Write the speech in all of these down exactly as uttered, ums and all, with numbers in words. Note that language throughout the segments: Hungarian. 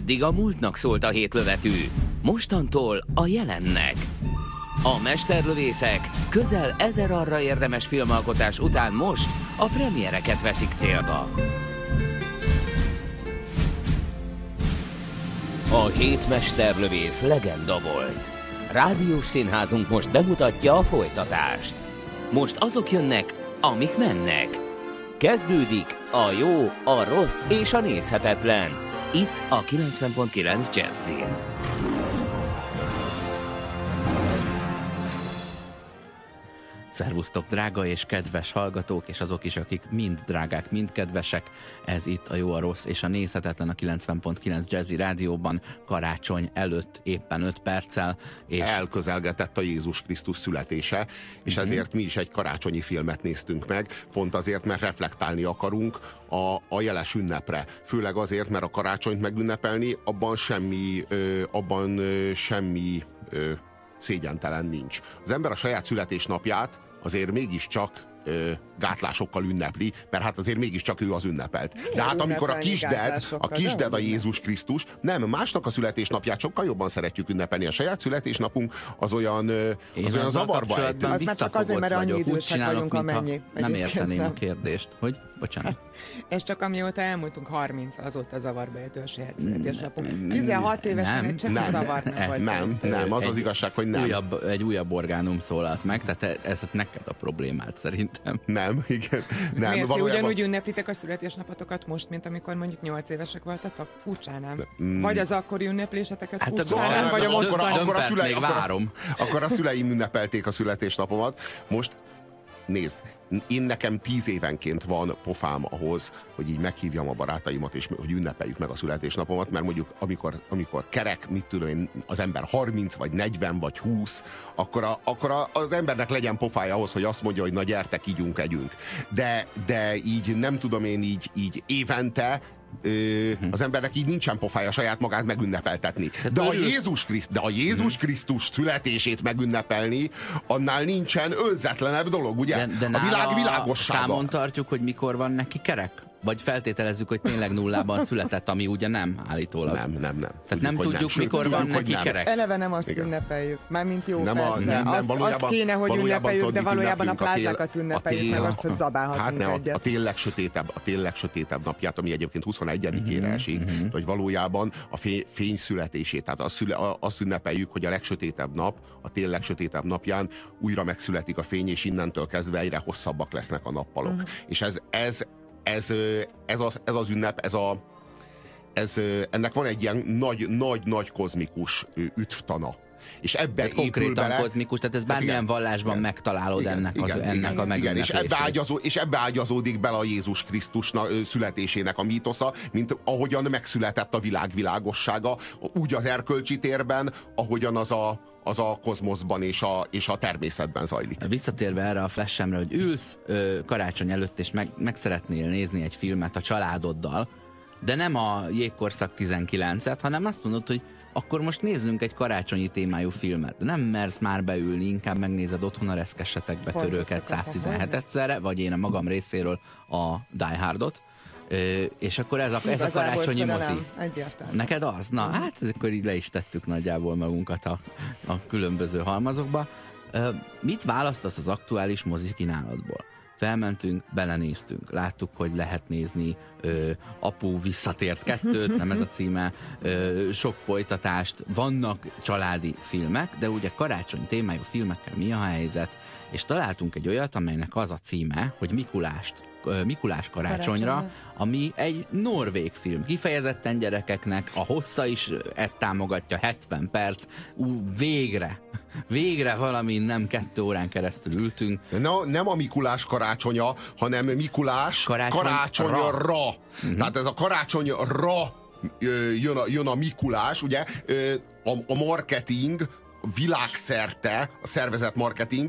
Eddig a múltnak szólt a hétlövetű, mostantól a jelennek. A mesterlövészek közel ezer arra érdemes filmalkotás után most a premiereket veszik célba. A hét mesterlövész legenda volt. Rádiós színházunk most bemutatja a folytatást. Most azok jönnek, amik mennek. Kezdődik a jó, a rossz és a nézhetetlen. Itt a kilencven pont kilenc Jazzin. Szervusztok, drága és kedves hallgatók, és azok is, akik mind drágák, mind kedvesek. Ez itt a jó, a rossz és a nézhetetlen a kilencven pont kilenc Jazzy Rádióban karácsony előtt éppen öt perccel. És elközelgetett a Jézus Krisztus születése, és mm-hmm. ezért mi is egy karácsonyi filmet néztünk meg, pont azért, mert reflektálni akarunk a, a jeles ünnepre. Főleg azért, mert a karácsonyt megünnepelni, abban semmi, ö, abban ö, semmi ö, szégyentelen nincs. Az ember a saját születésnapját azért mégiscsak ö, gátlásokkal ünnepli, mert hát azért mégiscsak ő az ünnepelt. Milyen de hát amikor a kisded, a kisded a Jézus Krisztus, nem, másnak a születésnapját sokkal jobban szeretjük ünnepelni. A saját születésnapunk az olyan, az olyan zavarba ejtő. Az már csak azért, mert annyi idősek vagyunk, amennyi. Nem érteném a kérdést, hogy bocsánat. És csak amióta elmúltunk harminc, azóta zavarba ejtő a saját születésnapunk. tizenhat évesen egy csak nem, zavar nem volt. Nem, nem, az az igazság, hogy nem. Újabb, egy újabb orgánum szólalt meg, tehát ez neked a problémát szerintem. Nem, igen. Nem, miért valójában... ti ugyanúgy ünneplitek a születésnapotokat most, mint amikor mondjuk nyolc évesek voltatok? Furcsánám. Vagy az akkori ünnepléseteket hát furcsánám, vagy a mostani. Akkor, akkor, a szülei, még várom. Akkor, akkor a szüleim ünnepelték a születésnapomat. Most nézd, én nekem tíz évenként van pofám ahhoz, hogy így meghívjam a barátaimat, és hogy ünnepeljük meg a születésnapomat, mert mondjuk amikor, amikor kerek, mit tudom én, az ember harminc, vagy negyven, vagy húsz, akkor, a, akkor a, az embernek legyen pofája ahhoz, hogy azt mondja, hogy na gyertek, ígyunk, együnk. De, de így nem tudom én így, így évente Ö, az embernek így nincsen pofája saját magát megünnepeltetni. De a Jézus Kriszt, de a Jézus Krisztus születését megünnepelni, annál nincsen önzetlenebb dolog, ugye? De, de a világ világossága. Számon tartjuk, hogy mikor van neki kerek? Vagy feltételezzük, hogy tényleg nullában született, ami ugye nem állítólag. Nem, nem, nem. Tehát tudjuk, nem tudjuk, nem. mikor tudjuk, van neki nem. kerek. Eleve nem azt Igen. ünnepeljük. Mármint jó, nem persze. A, nem, nem, azt, azt kéne, hogy ünnepeljük, de valójában a plázákat ünnepeljük, meg azt, hogy zabálhatunk hát egyet. A tényleg sötétebb, a tényleg sötétebb napját, ami egyébként huszonegyedikére esik, uh-huh. hogy valójában a fény, fény születését, tehát azt, szüle, azt ünnepeljük, hogy a legsötétebb nap, a tényleg sötétebb napján újra megszületik a fény, és innentől kezdve egyre hosszabbak lesznek a nappalok. Uh-huh. És ez, ez Ez, ez, az, ez az ünnep, ez a, ez, ennek van egy ilyen nagy-nagy-nagy kozmikus üdvtana. És ebbe épül konkrétan bele, kozmikus, tehát ez bármilyen hát igen, vallásban igen, megtalálod igen, ennek, az, igen, ennek igen, a megünneplését. És ebbe, ágyazó, és ebbe ágyazódik bele a Jézus Krisztus születésének a mítosza, mint ahogyan megszületett a világ világossága, úgy az erkölcsi térben, ahogyan az a az a kozmoszban és a, és a természetben zajlik. Visszatérve erre a flashemre, hogy ülsz ö, karácsony előtt, és meg, meg szeretnél nézni egy filmet a családoddal, de nem a Jégkorszak tizenkilencet, hanem azt mondod, hogy akkor most nézzünk egy karácsonyi témájú filmet. De nem mersz már beülni, inkább megnézed otthon a Reszkesetek Betörőket száztizenhetedszerre, vagy én a magam részéről a Die Hardot. Ö, és akkor ez a, ez a karácsonyi mozi. Neked az? Na, hát akkor így le is tettük nagyjából magunkat a, a különböző halmazokba. Ö, mit választasz az aktuális mozi kínálatból? Felmentünk, belenéztünk, láttuk, hogy lehet nézni ö, Apu visszatért kettőt, nem ez a címe, ö, sok folytatást, vannak családi filmek, de ugye karácsony témájú filmekkel mi a helyzet? És találtunk egy olyat, amelynek az a címe, hogy Mikulást Mikulás karácsonyra, Karácsony. Ami egy norvég film. Kifejezetten gyerekeknek, a hossza is ezt támogatja, hetven perc. Ú, végre, végre valami nem kettő órán keresztül ültünk. No, nem a Mikulás karácsonya, hanem Mikulás Karácsony karácsonyra. Uh-huh. Tehát ez a karácsonyra jön a, jön a Mikulás, ugye? A, a marketing világszerte, a szervezet marketing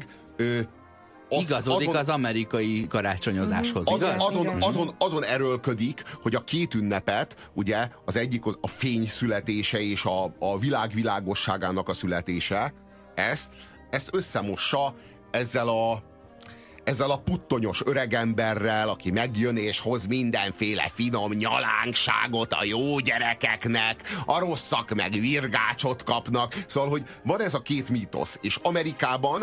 Az, igazodik azon, az amerikai karácsonyozáshoz, azon, igaz? Azon, azon, azon erőlködik, hogy a két ünnepet, ugye az egyik az a fény születése és a, a világ világosságának a születése, ezt, ezt összemossa ezzel a, ezzel a puttonyos öregemberrel, aki megjön és hoz mindenféle finom nyalánkságot a jó gyerekeknek, a rosszak meg virgácsot kapnak. Szóval, hogy van ez a két mítosz, és Amerikában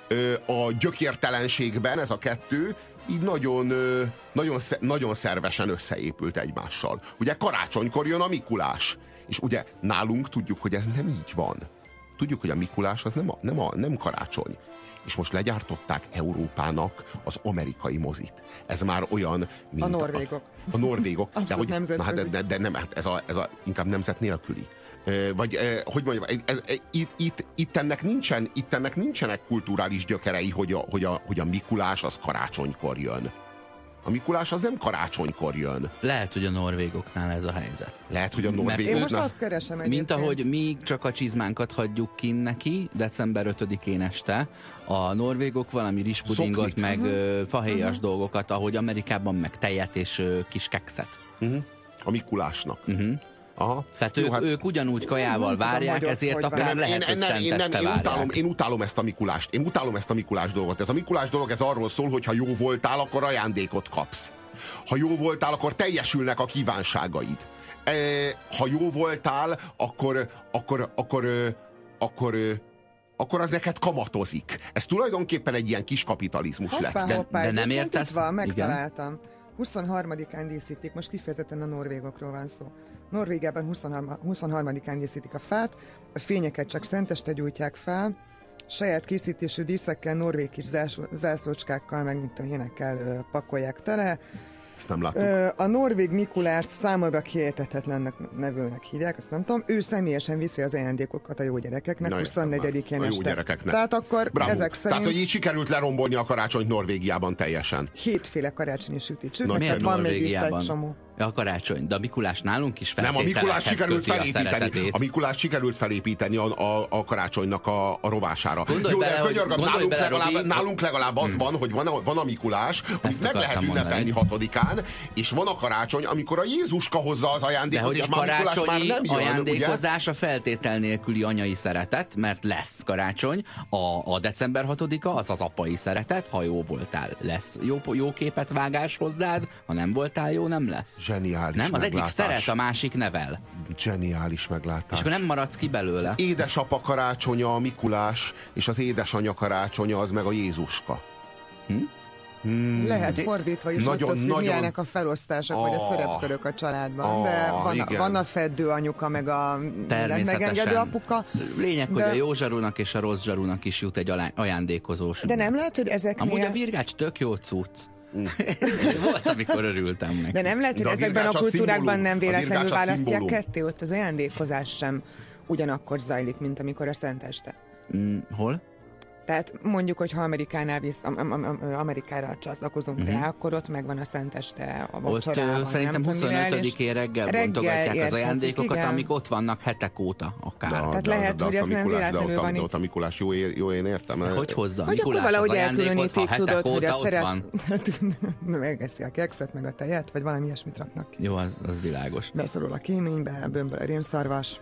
a gyökértelenségben ez a kettő így nagyon, nagyon, nagyon szervesen összeépült egymással. Ugye karácsonykor jön a Mikulás, és ugye nálunk tudjuk, hogy ez nem így van. Tudjuk, hogy a Mikulás az nem, a, nem, a, nem karácsony. És most legyártották Európának az amerikai mozit. Ez már olyan, mint a norvégok. A, a norvégok. de, hogy, na, de, de, de nem, hát ez a, ez a inkább nemzet nélküli. Vagy, hogy mondjam, ez, ez, itt, itt, itt, ennek nincsen, itt ennek nincsenek kulturális gyökerei, hogy a, hogy, a, hogy a Mikulás az karácsonykor jön. A Mikulás az nem karácsonykor jön. Lehet, hogy a norvégoknál ez a helyzet. Lehet, hogy a norvégoknál... Én most azt keresem egyébként. Mint ahogy mi csak a csizmánkat hagyjuk ki neki, december ötödikén este, a norvégok valami rizspudingot, Szoklit. meg uh-huh. fahéjas uh-huh. dolgokat, ahogy Amerikában meg tejet és uh, kis kekszet. Uh-huh. A Mikulásnak. Uh-huh. Aha. Tehát Jó, ők, hát, ők ugyanúgy kajával várják, tudom, ezért akár nem, lehet, hogy szenteste én, én, utálom, én utálom ezt a Mikulást. Én utálom ezt a Mikulás dolgot. Ez a Mikulás dolog, ez arról szól, hogy ha jó voltál, akkor ajándékot kapsz. Ha jó voltál, akkor teljesülnek a kívánságaid. E, ha jó voltál, akkor akkor, akkor, akkor, akkor az neked kamatozik. Ez tulajdonképpen egy ilyen kis kapitalizmus hoppá, lesz. De, hoppá, de nem értesz? Van, megtaláltam. huszonharmadikán díszítik, most kifejezetten a norvégokról van szó. Norvégiában huszonharmadikán díszítik a fát, a fényeket csak szenteste gyújtják fel, saját készítésű díszekkel, norvég kis zászlócskákkal, meg mint a énekkel pakolják tele. Ezt nem láttuk. A norvég Mikulást számomra kiejtetetlennek nevőnek hívják, azt nem tudom. Ő személyesen viszi az ajándékokat a jó gyerekeknek, Na, huszonnegyedikén este. A jó gyerekeknek. Tehát akkor Bravo. ezek szerint... Tehát, hogy így sikerült lerombolni a karácsonyt Norvégiában teljesen. Hétféle karácsonyi sütit sütnek, miért van még itt egy csomó. A karácsony, de a Mikulás nálunk is Nem, a Mikulás sikerült felépíteni. A, a Mikulás sikerült felépíteni a, a, a karácsonynak a, a rovására. Gondolj Jó, bele, de könyörgöm, hogy, nálunk, bele, legalább, Robi, nálunk legalább az hmm. van, hogy van a, van a Mikulás, amit meg lehet ünnepelni hatodikán, és van a karácsony, amikor a Jézuska hozza az ajándékot, és már Mikulás már nem jön. Ajándékozás a feltétel nélküli anyai szeretet, mert lesz karácsony. A, a december hatodika az az apai szeretet, ha jó voltál, lesz jó, jó képet vágás hozzád, ha nem voltál jó, nem lesz. Zseniális nem, az meglátás. egyik szeret, a másik nevel. Zseniális meglátás. És akkor nem maradsz ki belőle. Édesapa karácsonya a Mikulás, és az édesanyja karácsonya az meg a Jézuska. Hm? Hmm. Lehet fordítva is, nagyon, attól függ, nagyon... milyenek a felosztások, oh, vagy a szerepkörök a családban. Oh, de van, a, van a feddő anyuka, meg a megengedő apuka. Lényeg, de... hogy a jó zsarúnak és a rossz zsarúnak is jut egy ajándékozós. De nem lehet, hogy ezeknél... Amúgy a virgács tök jó cucc. Mm. Volt, amikor örültem neki. De nem lehet, hogy ezekben a, a kultúrákban nem véletlenül választják ketté, ott az ajándékozás sem ugyanakkor zajlik, mint amikor a szenteste. Mm, hol? Tehát mondjuk, hogy ha Amerikánál visz, am, am, am, Amerikára csatlakozunk uh-huh. rá, akkor ott megvan a szenteste a vacsorában. Ott szerintem huszonötödikén reggel, reggel bontogatják az ajándékokat, igen. amik ott vannak hetek óta akár. Da, Tehát de, lehet, de hogy ez nem véletlenül van itt. A Mikulás, jó, jó én értem. De hogy hozza a hogy Mikulás akkor valahogy elkülönítik, tudod, hogy a szeret... megeszi a kekszet, meg a tejet, vagy valami ilyesmit raknak ki. Jó, az, az világos. Beszorul a kéménybe, bőmből a rémszarvas.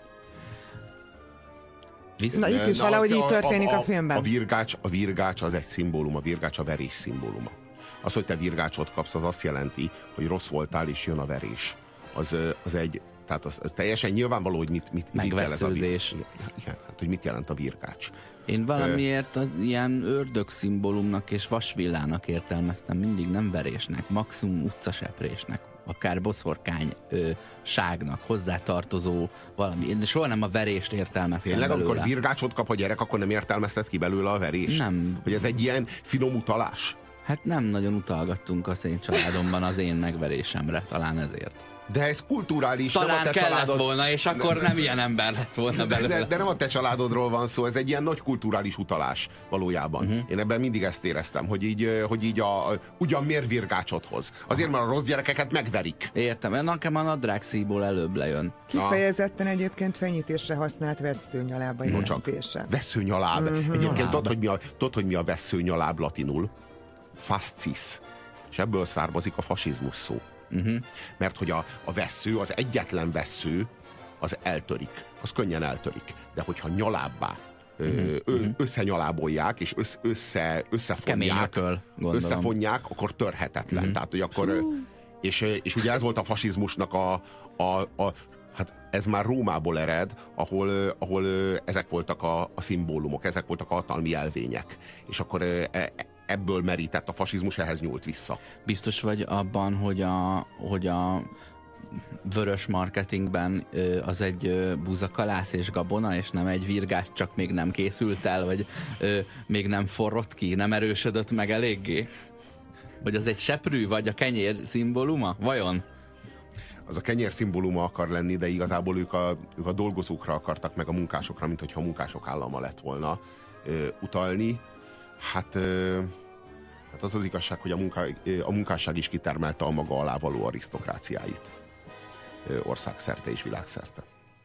Visz... Na, itt is na, valahogy így történik a, a, a filmben. A virgács, a virgács az egy szimbólum, a virgács a verés szimbóluma. Az, hogy te virgácsot kapsz, az azt jelenti, hogy rossz voltál, és jön a verés. Az, az egy, tehát az, az teljesen nyilvánvaló, hogy mit, mit, mit jelent a virgács. Igen, hát, hogy mit jelent a virgács. Én valamiért a, ilyen ördög szimbólumnak és vasvillának értelmeztem, mindig nem verésnek, maximum utcaseprésnek, akár boszorkány ö, ságnak hozzátartozó valami. Én soha nem a verést értelmeztem Tényleg, belőle. amikor virgácsot kap a gyerek, akkor nem értelmezted ki belőle a verést? Nem. Hogy ez egy ilyen finom utalás? Hát nem nagyon utalgattunk az én családomban az én megverésemre, talán ezért. De ez kulturális. Talán nem a te kellett családod... volna, és akkor nem, nem ilyen ember lett volna belőle. De, de nem a te családodról van szó, ez egy ilyen nagy kulturális utalás valójában. Uh-huh. Én ebben mindig ezt éreztem, hogy így, hogy így a, ugyan miért virgácsot hoz. Azért, mert a rossz gyerekeket megverik. Értem, nekem a nadrágszíjból előbb lejön. Kifejezetten egyébként fenyítésre használt vesszőnyalába jelentése. Vesszőnyaláb. Uh-huh. Egyébként tudod, hogy mi a, tudod, hogy mi a vesszőnyaláb latinul? Fascis. És ebből származik a fasizmus szó. Uh-huh. Mert hogy a, a vessző, az egyetlen vessző, az eltörik. Az könnyen eltörik. De hogyha nyalábbá uh-huh. összenyalábolják, és össze, össze, összefonják, ököl, összefonják, akkor törhetetlen. Uh-huh. Tehát, hogy akkor, és, és ugye ez volt a fasizmusnak a, a, a hát ez már Rómából ered, ahol, ahol ezek voltak a, a szimbólumok, ezek voltak a hatalmi elvények. És akkor e, ebből merített a fasizmus, ehhez nyúlt vissza. Biztos vagy abban, hogy a, hogy a vörös marketingben az egy búzakalász és gabona, és nem egy virgás, csak még nem készült el, vagy még nem forrott ki, nem erősödött meg eléggé? Vagy az egy seprű, vagy a kenyér szimbóluma? Vajon? Az a kenyér szimbóluma akar lenni, de igazából ők a, ők a dolgozókra akartak, meg a munkásokra, mint hogyha a munkások állama lett volna ö, utalni. Hát, ö, hát az az igazság, hogy a, munka, a munkásság is kitermelte a maga alá való arisztokráciáit. Ö, országszerte és világszerte.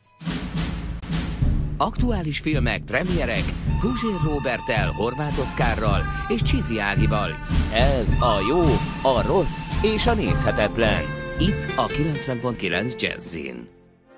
Aktuális filmek, premierek, Puzsér Róberttel, Horváth Oszkárral és Csizi Ágival. Ez a jó, a rossz és a nézhetetlen. Itt a kilencven pont kilenc Jazzin.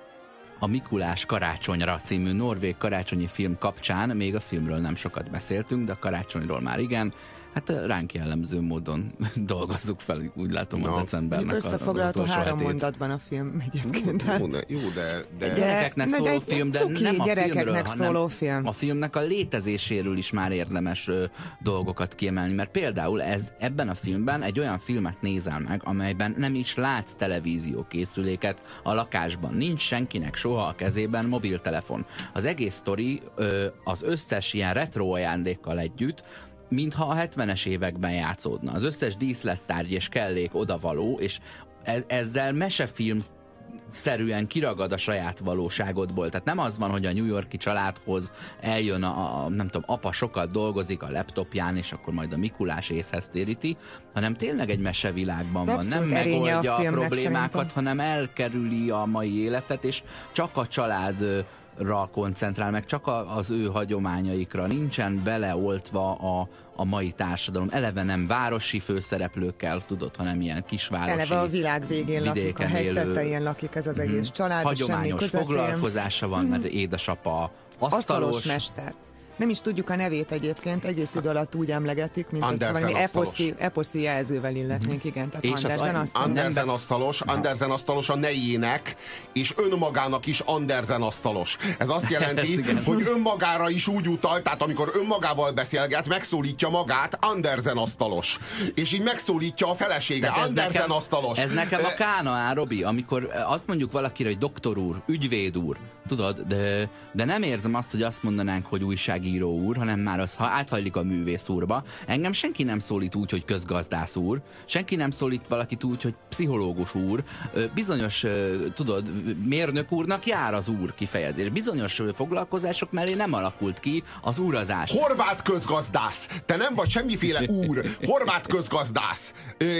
A Mikulás karácsonyra című norvég karácsonyi film kapcsán még a filmről nem sokat beszéltünk, de a karácsonyról már igen. Hát ránk jellemző módon dolgozzuk fel, úgy látom, a decembernek az összefoglalható három mondatban a film egyébként. Jó, de, jó, de, de... Gyerekeknek szóló egy, film, de cuki, nem a gyerekeknek filmről, szóló film. A filmnek a létezéséről is már érdemes ö, dolgokat kiemelni, mert például ez ebben a filmben egy olyan filmet nézel meg, amelyben nem is látsz televízió készüléket a lakásban. Nincs senkinek soha a kezében mobiltelefon. Az egész sztori ö, az összes ilyen retro ajándékkal együtt, mintha a hetvenes években játszódna. Az összes díszlettárgy és kellék odavaló, és e- ezzel mesefilm szerűen kiragad a saját valóságodból. Tehát nem az van, hogy a New York-i családhoz eljön a, a, nem tudom, apa sokat dolgozik a laptopján, és akkor majd a Mikulás észhez téríti, hanem tényleg egy mesevilágban van. Nem megoldja a, a problémákat, szerintem. Hanem elkerüli a mai életet, és csak a család koncentrál, meg csak az ő hagyományaikra, nincsen beleoltva a, a mai társadalom. Eleve nem városi főszereplőkkel, tudod, hanem ilyen kisvárosi, eleve a világ végén lakik, a hegy tetején lakik ez az egész család. Hagyományos foglalkozása van, mert édesapa asztalos. Asztalos mester. Nem is tudjuk a nevét egyébként, egész idő alatt úgy emlegetik, mint hogy valami eposzi, eposzi jelzővel illetnénk, igen. Tehát és Andersen az asztalos. Andersen asztalos, Andersen asztalos a nejének, és önmagának is Andersen asztalos. Ez azt jelenti, hogy önmagára is úgy utal, tehát amikor önmagával beszélget, megszólítja magát Andersen asztalos. És így megszólítja a felesége, Andersen nekem, asztalos. Ez nekem a Kánaán, Robi, amikor azt mondjuk valakire, hogy doktor úr, ügyvéd úr, tudod, de, de nem érzem azt, hogy azt mondanánk, hogy újságíró úr, hanem már az, ha áthajlik a művész úrba. Engem senki nem szólít úgy, hogy közgazdász úr, senki nem szólít valakit úgy, hogy pszichológus úr. Bizonyos, tudod, mérnök úrnak jár az úr kifejezés. Bizonyos foglalkozások mellé nem alakult ki az úrazás. Horváth közgazdász! Te nem vagy semmiféle úr! Horváth közgazdász!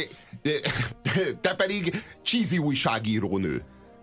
Te pedig cheesy újságírónő.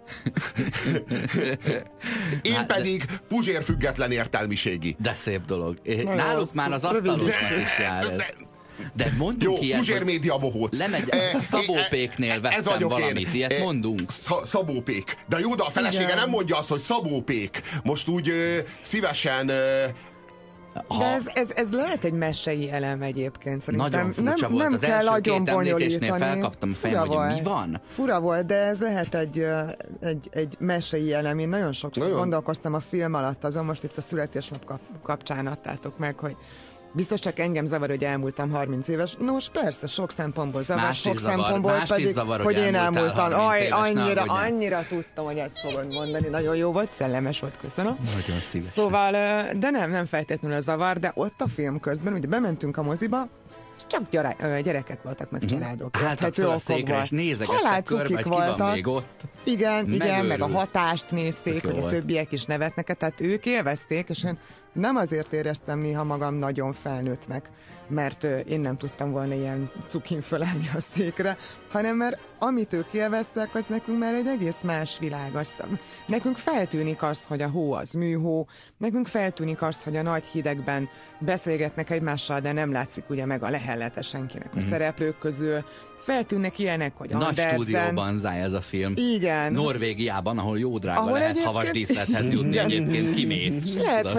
Én hát, pedig de... Puzsér független értelmiségi. De szép dolog. Na, náluk már az asztalos is jár ez. De, de mondjuk jó, ilyet, Puzsér média bohóc. Lemegy, a Szabópéknél vettem valamit, ilyet e, mondunk. Szabópék. De jó, de a felesége igen. Nem mondja azt, hogy Szabópék. Most úgy ö, szívesen... Ö, Ha... De ez, ez, ez lehet egy mesei elem egyébként. Szerintem nagyon furcsa nem, volt. Nem az kell nagyon bonyolítani. Felkaptam a fejem, hogy mi van. Fura volt, de ez lehet egy, egy, egy mesei elem. Én nagyon sokszor nagyon. gondolkoztam a film alatt, azon most itt a születésnap kap, kapcsán adtátok meg, hogy biztos csak engem zavar, hogy elmúltam harminc éves. Nos, persze, sok szempontból zavar, más sok zavar, szempontból pedig, zavar, hogy, hogy én elmúltam. Aj, annyira, nem, annyira tudtam, hogy ezt fogod mondani. Nagyon jó volt, szellemes volt, köszönöm. Nagyon szívesen. Szóval, de nem, nem feltétlenül a zavar, de ott a film közben, ugye bementünk a moziba, és csak gyere, gyerekek voltak, meg családok. Álltak fel a székre, és nézegettek körbe, hogy ki van még ott. Igen, Megőrül. igen, meg a hatást nézték, hogy a többiek is nevetnek, tehát ők élvezték, és én nem azért éreztem néha magam nagyon felnőttnek, mert én nem tudtam volna ilyen cukin fölállni a székre, hanem mert amit ők élveztek, az nekünk már egy egész más világ. Azt, nekünk feltűnik az, hogy a hó az műhó, nekünk feltűnik az, hogy a nagy hidegben beszélgetnek egymással, de nem látszik ugye meg a lehellete senkinek a mm. szereplők közül. Feltűnnek ilyenek, hogy nagy Andersen... stúdióban záj ez a film. Igen. Norvégiában, ahol jó drága ahol lehet havas díszlethez jutni, egyébként kimész. És lehet, hogy minket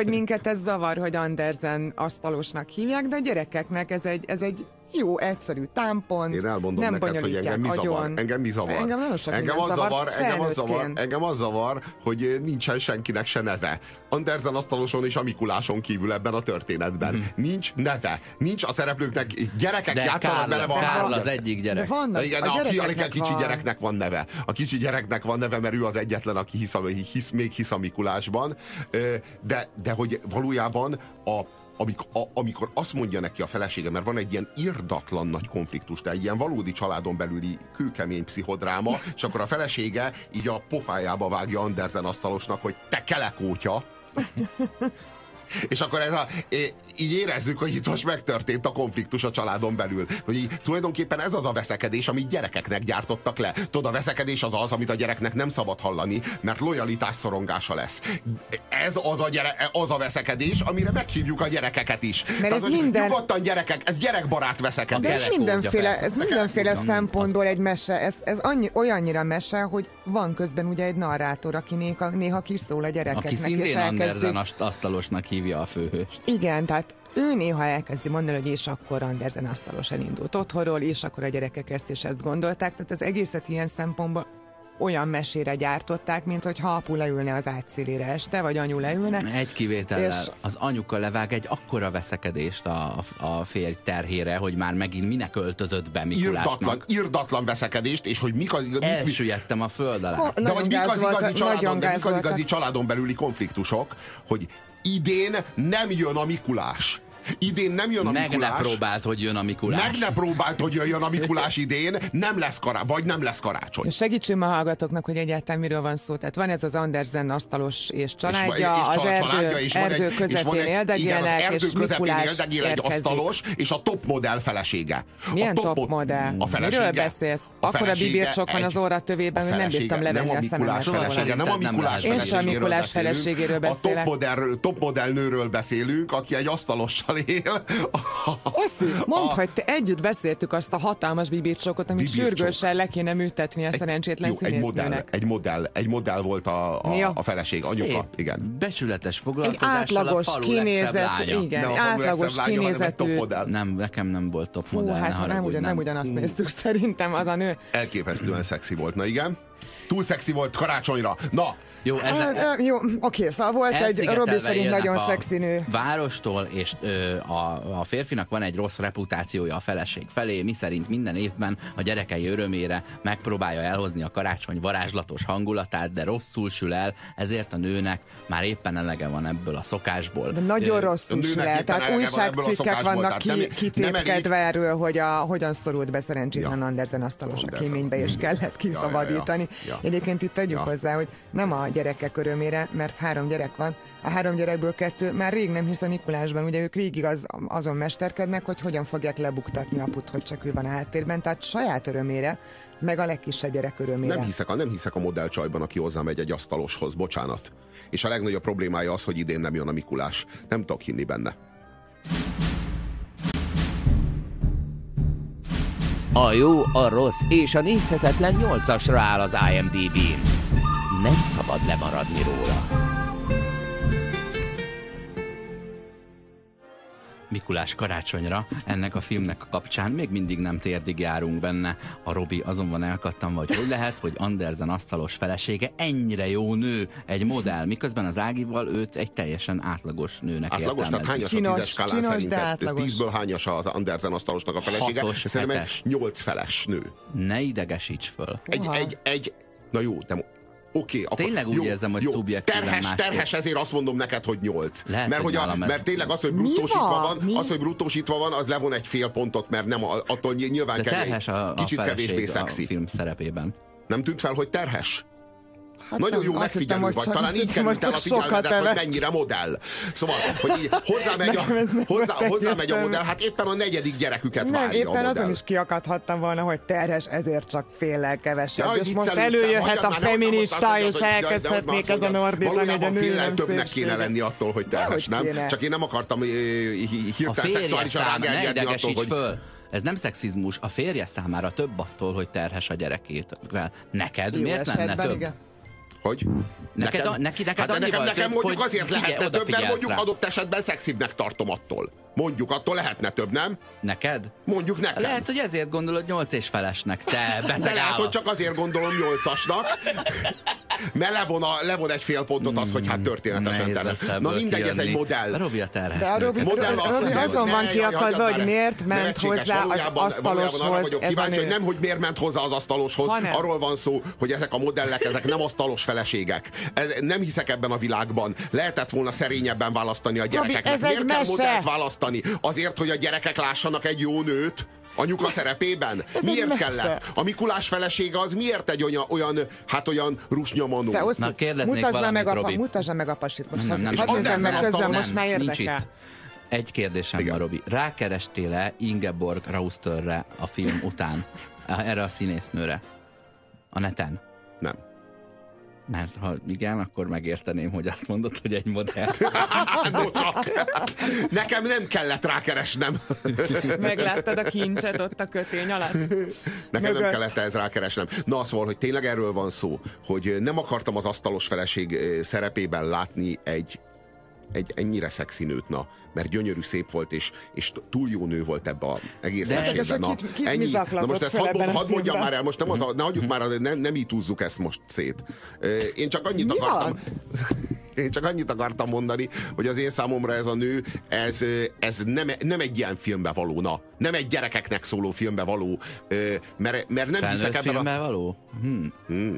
őket ez zavar, hogy Andersen asztalosnak hívják, de a gyerekeknek ez egy, ez egy jó, egyszerű támpont, Én elmondom nem neked, hogy engem mi zavar. agyon. Engem mi zavar. Engem nagyon sok engem minden az zavar, zavar, engem az zavar, engem az zavar, hogy nincsen senkinek se neve. Andersen asztaloson és a Mikuláson kívül ebben a történetben. Mm. Nincs neve. Nincs a szereplőknek, gyerekek de játszanak Kárl, bele. Van Kárl az egyik gyerek. De vannak, igen, a, a, a, a kicsi van. gyereknek van neve. A kicsi gyereknek van neve, mert ő az egyetlen, aki hisz, hisz, még hisz a Mikulásban. De, de hogy valójában a Amikor, a, amikor azt mondja neki a felesége, mert van egy ilyen irdatlan nagy konfliktus, de egy ilyen valódi családon belüli kőkemény pszichodráma, és akkor a felesége így a pofájába vágja Andersen asztalosnak, hogy te kelekótya. És akkor ez a, így érezzük, hogy itt most megtörtént a konfliktus a családon belül. Hogy így, tulajdonképpen ez az a veszekedés, amit gyerekeknek gyártottak le. Tudod, a veszekedés az az, amit a gyereknek nem szabad hallani, mert lojalitás szorongása lesz. Ez az a, gyere, az a veszekedés, amire meghívjuk a gyerekeket is. Mert Tehát, ez hogy minden... nyugodtan gyerekek, ez gyerekbarát veszekedés. De ez mindenféle, ez mindenféle szempontból egy mese, ez, ez annyi, olyannyira mese, hogy van közben ugye egy narrátor, aki néha, néha kiszól a gyerekeknek. Aki szintén és elkezdi... Andersen asztalosnak hívja a főhőst. Igen, tehát ő néha elkezdi mondani, hogy és akkor Andersen asztalos elindult otthonról, és akkor a gyerekek ezt és ezt gondolták. Tehát az egészet ilyen szempontból olyan mesére gyártották, mint hogyha apu leülne az ágyszélére este, vagy anyu leülne. Egy kivétellel, és... az anyuka levág egy akkora veszekedést a, a férj terhére, hogy már megint minek öltözött be Mikulásnak. Irdatlan, irdatlan veszekedést, és hogy mik az... Mik, Elsüllyedtem a föld alá. Ha, de hogy mik az igazi, családon, de mik az igazi voltak. családon belüli konfliktusok, hogy idén nem jön a Mikulás. Idén nem jön a Meg Mikulás. ne próbált, hogy jön a Mikulás. Meg ne próbált, hogy jöjjön a Mikulás idén, nem lesz kará- vagy nem lesz karácsony. Segítsünk a hallgatóknak, hogy egyáltalán miről van szó. Tehát van ez az Andersen asztalos és családja, és, és az erdő, családja, és erdő egy, közepén éldegélnek, és Mikulás éldegél egy asztalos, és a top modell felesége. Milyen a top, top modell? A felesége, Miről beszélsz? a Akkora felesége bibircsok van egy- az óra tövében, hogy nem bírtam levenni a szememet. felesége, nem a Mikulás Én sem a feleségéről Mikulás beszélünk. feleségéről A beszélek. top modell, top modell nőről beszélünk, aki egy asztalossal él. Oszi, mondd, hogy te együtt beszéltük azt a hatalmas bibircsokot, amit Bibircsok. sürgősen le kéne műtetni a szerencsétlen Jó, egy modell, színésznőnek. egy modell, egy modell volt a, a, Ja. a feleség, anyuka. Szép, Igen. becsületes Egy foglalkozással átlagos a falu legszebb kinézet, lánya. igen, Nem a egy falu legszebb átlagos lánya, hanem egy top kinézetű. modell. Nem, nekem nem volt top Fú, modell, hát ne ha nem, haragudj, ugyan, nem ugyanazt néztük szerintem az a nő. Elképesztően szexi volt, na igen. Túl szexi volt karácsonyra. Na, Jó, ez, Hát, ö, jó, oké, szóval volt egy elszigetelve Robi szerint élnek nagyon a szexi nő. várostól, és ö, a, a férfinak van egy rossz reputációja a feleség felé, miszerint minden évben a gyerekei örömére megpróbálja elhozni a karácsony varázslatos hangulatát, de rosszul sül el, ezért a nőnek már éppen elege van ebből a szokásból. De nagyon Ö, rosszul nőnek sül el, éppen tehát elege van ebből a újságcikkek szokásból, vannak tehát nem- ki, nem kitépkedve elég- erről, hogy a, hogyan szorult be szerencsétlen Ja. Andersen asztalos a Andersen. kéménybe, és kellett kiszabadítani. Ja, ja, ja. Egyébként itt tegyük Ja. hozzá, hogy nem a gyerekek örömére, mert három gyerek van, a három gyerekből kettő már rég nem hisz a Mikulásban, ugye ők végig az, azon mesterkednek, hogy hogyan fogják lebuktatni aput, hogy csak ő van a háttérben, tehát saját örömére, meg a legkisebb gyerek örömére. nem hiszek, a, nem hiszek a modellcsajban, aki hozzámegy egy asztaloshoz, bocsánat. És a legnagyobb problémája az, hogy idén nem jön a Mikulás. Nem tudok hinni benne. A jó, a rossz és a nézhetetlen nyolcasra áll az I M D B-n. Nem szabad lemaradni róla. Mikulás karácsonyra ennek a filmnek a kapcsán még mindig nem térdig járunk benne. A Robi azonban elkattam, hogy hogy lehet, hogy Andersen asztalos felesége ennyire jó nő, egy modell, miközben az Ágival őt egy teljesen átlagos nőnek Átlagos, tehát hányas értelmezik. a Csinos, tízes skálán csinos, de szerinted? átlagos. Tízből hányas az Andersen asztalosnak a felesége? Hatos, Szerintem hetes. egy nyolc feles nő. Ne idegesíts föl. Egy, Uha. egy, egy, na jó, de oké. Okay, Tényleg úgy érzem, hogy szubjektíven terhes, másképp. terhes, ezért azt mondom neked, hogy nyolc. Lehet, mert, hogy hogy a, nálam ez- mert tényleg az, hogy Mi bruttósítva van? van, Mi? az, hogy bruttósítva van, az levon egy fél pontot, mert nem, a- attól nyilván De kevés, terhes a, a kicsit kevésbé feleség a szexi. film szerepében. Nem tűnt fel, hogy terhes? Hát Nagyon nem, jó azt megfigyelő hittem, hogy vagy, csak- talán azt így hittem, hogy került el a csak sokat figyelmedet, hogy evett. mennyire modell. Szóval, hogy így hozzámegy a, Nem, ez nem hozzá, volt hozzámegy a egyértelmű. modell, hát éppen a negyedik gyereküket Nem, várja a éppen modell. azon is kiakadhattam volna, hogy terhes, ezért csak féllel kevesebb. Jaj, És most viccelődtem, előjöhet hagyjad a már, nem feminista, azt mondjad, és hogy- de- de hogy elkezdhetnék azt ezen mondjad, ordítani, hogy a valójában nő féllel nem többnek kéne szépsége. lenni attól, hogy terhes, Dehogy nem? kéne. Csak én nem akartam eh, hi- A hirtelen férje szexuálisan számára, ne rágerjedni attól, idegesíts hogy... föl. Ez nem szexizmus, a férje számára több attól, hogy terhes a gyerekét. Neked Jó miért lenne esetben, több? igen. Hogy? Neked, nekem, a, neki, neked hát nekem, nekem több, mondjuk azért figyelj, lehetne több, mert mondjuk rá. adott esetben szexibbnek tartom attól. Mondjuk attól lehetne több, nem? Neked? Mondjuk nekem. Lehet, hogy ezért gondolod nyolc és felesnek, te beteg De lehet, állat. hogy csak azért gondolom nyolcasnak, mert levon, a, levon egy fél pontot az, hogy hát történetesen terhes. Na mindegy, ez egy modell. A Robi a terhes. De a Robi, Modell a Robi azon van kiakadva, hogy miért ment hozzá az asztaloshoz ez kíváncsi, a nő. hogy nem, hogy miért ment hozzá az asztaloshoz, Hanem. arról van szó, hogy ezek a modellek, ezek nem asztalos feleségek. Ez, nem hiszek ebben a világban. Lehetett volna szerényebben választani a gyerekeknek. ez egy Miért kell mese. modellt választani? Azért, hogy a gyerekek lássanak egy jó nőt? Anyuka szerepében? Ez miért egy kellett? mese. A Mikulás felesége az miért egy olyan, olyan hát olyan rusnyamanó? Te Oszi, Na, kérdeznék mutasd már valamit, meg a, Robi. mutasd meg a pasit. Most Nem, nem, hadd nem. nézzem meg Andersen közben, asztalon most már nincs érdekel. itt. Egy kérdésem Igen. van, Robi. Rákerestél-e Ingeborg Rausterre a film után? Erre a színésznőre? A neten? Nem. Mert ha igen, akkor megérteném, hogy azt mondod, hogy egy modell. No, csak. Nekem nem kellett rákeresnem. Megláttad a kincset ott a kötény alatt? Nekem Mögött. nem kellett ez rákeresnem. Na, szóval, hogy tényleg erről van szó, hogy nem akartam az asztalos feleség eh, szerepében látni egy egy ennyire szexi nőt, na, mert gyönyörű, szép volt, és, és túl jó nő volt ebbe az egész De- mesében. de Na, kit- kit mi ennyi. zaklatott Na most ezt fel hadd ebben a had mondjam filmben? már el, most nem az a, ne hagyjuk már, nem, nem így húzzuk ezt most szét. Én csak annyit Mi akartam... van? Én csak annyit akartam mondani, hogy az én számomra ez a nő, ez, ez nem, nem egy ilyen filmbe való, na. Nem egy gyerekeknek szóló filmbe való, mert, mert nem hiszek Felnőtt ebben a... filmbe való? Hm.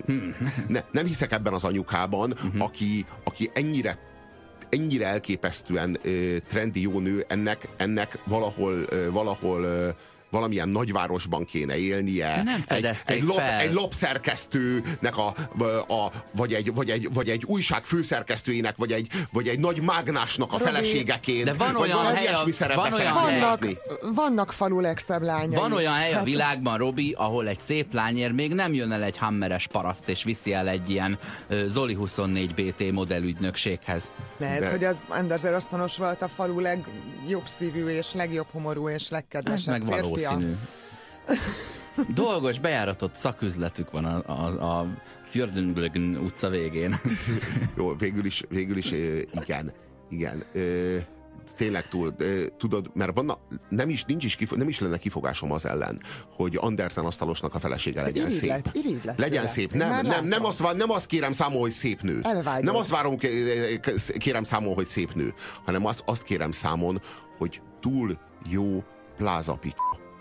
Ne, nem hiszek ebben az anyukában, uh-huh. aki, aki ennyire ennyire elképesztően ö, trendi jó nő, ennek, ennek valahol, ö, valahol ö, valamilyen nagyvárosban kéne élnie. De nem egy, fedezték egy, lap, fel. egy lapszerkesztőnek, a, a, vagy, egy, vagy, egy, vagy egy újság főszerkesztőjének, vagy egy, vagy egy nagy mágnásnak a Robi, feleségeként. de van vagy olyan valami hely a- ilyesmi szerepbe van olyan szeretnék hely- Vannak, látni. vannak falu legszebb lányai. Van olyan hely a Hát- világban, Robi, ahol egy szép lányér még nem jön el egy hammeres paraszt, és viszi el egy ilyen ö, Zoli huszonnégy bé té modellügynökséghez. Lehet, De- hogy az Andersen osztanos volt a falu legjobb szívű és legjobb humorú és Ez legkedvesebb meg férfia. valószínű. Dolgos, bejáratott szaküzletük van a, a, a Fjordunglögn utca végén. Jó, végül is, végül is ö, igen, igen. Ö, tényleg túl, ö, tudod, mert vannak, nem is, nincs is kifo, nem is lenne kifogásom az ellen, hogy Andersen asztalosnak a felesége legyen irigylet, szép. irigylet Legyen tőle. szép. Én Nem, már nem, nem, látom. azt, vá- nem azt kérem számon, hogy szép nő. Elvágyom. Nem azt várom, kérem számon, hogy szép nő, hanem azt, azt kérem számon, hogy túl jó plázapics.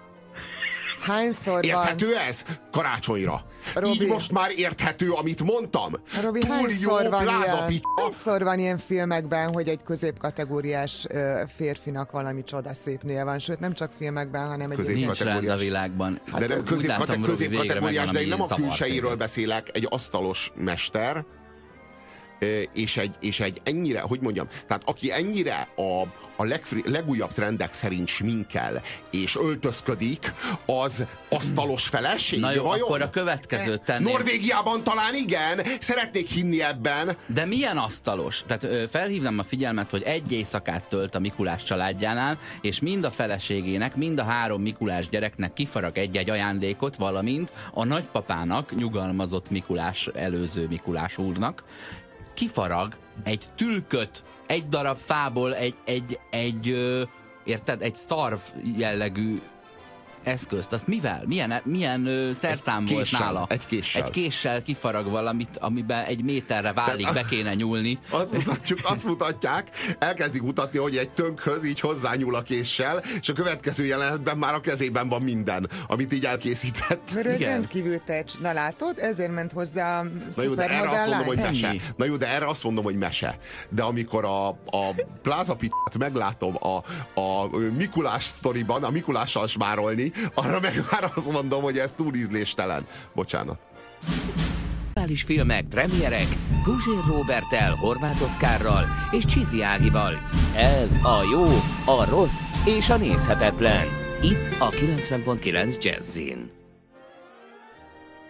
Hányszor van? Érthető ez? Karácsonyra. Robi. Így most már érthető, amit mondtam. Robi, Túl jó hányszor van, ilyen, plázapics. hányszor van ilyen filmekben, hogy egy középkategóriás ö, férfinak valami csoda szép nője van, sőt nem csak filmekben, hanem egy Közép- Nincs rend a kategóriás. világban. De nem Úgy középkate- látom, Robi, végre középkategóriás, megvan, de én ami nem a zavart külsejéről téged. beszélek, egy asztalos mester, ö, és egy, és egy ennyire, hogy mondjam, tehát aki ennyire a, a legfri, legújabb trendek szerint sminkel és öltözködik, az asztalos feleség? Na jó, vajon? akkor a következőt tenném. Norvégiában talán igen, szeretnék hinni ebben. De milyen asztalos? Tehát ö, felhívnám a figyelmet, hogy egy éjszakát tölt a Mikulás családjánál, és mind a feleségének, mind a három Mikulás gyereknek kifarag egy-egy ajándékot, valamint a nagypapának, nyugalmazott Mikulás, előző Mikulás úrnak, kifarag egy tülköt, egy darab fából, egy, egy, egy ö, érted, egy szarv jellegű eszközt. Azt mivel? Milyen, milyen ö, szerszám Egy volt késsel, nála? egy késsel. Egy késsel kifarag valamit, amiben egy méterre válik, be kéne nyúlni. Azt, mutatjuk, azt mutatják, elkezdik mutatni, hogy egy tönkhöz így hozzányúl a késsel, és a következő jelenetben már a kezében van minden, amit így elkészített. Mert ő egy Igen. rendkívül tecs. Na látod, ezért ment hozzá a Na jó, de erre azt szupermodell mondom, hogy lány. mese. Ennyi. Na jó, de erre azt mondom, hogy mese. De amikor a, a plázapitát meglátom a, a Mikulás sztoriban, a Mikulással smárolni, arra meg már azt mondom, hogy ez túl ízléstelen. Bocsánat. Aktuális filmek, premierek, Guzsér Róberttel, Horváth Oszkárral és Csizi Ágival. Ez a jó, a rossz és a nézhetetlen. Itt a kilencven pont kilenc Jazzin.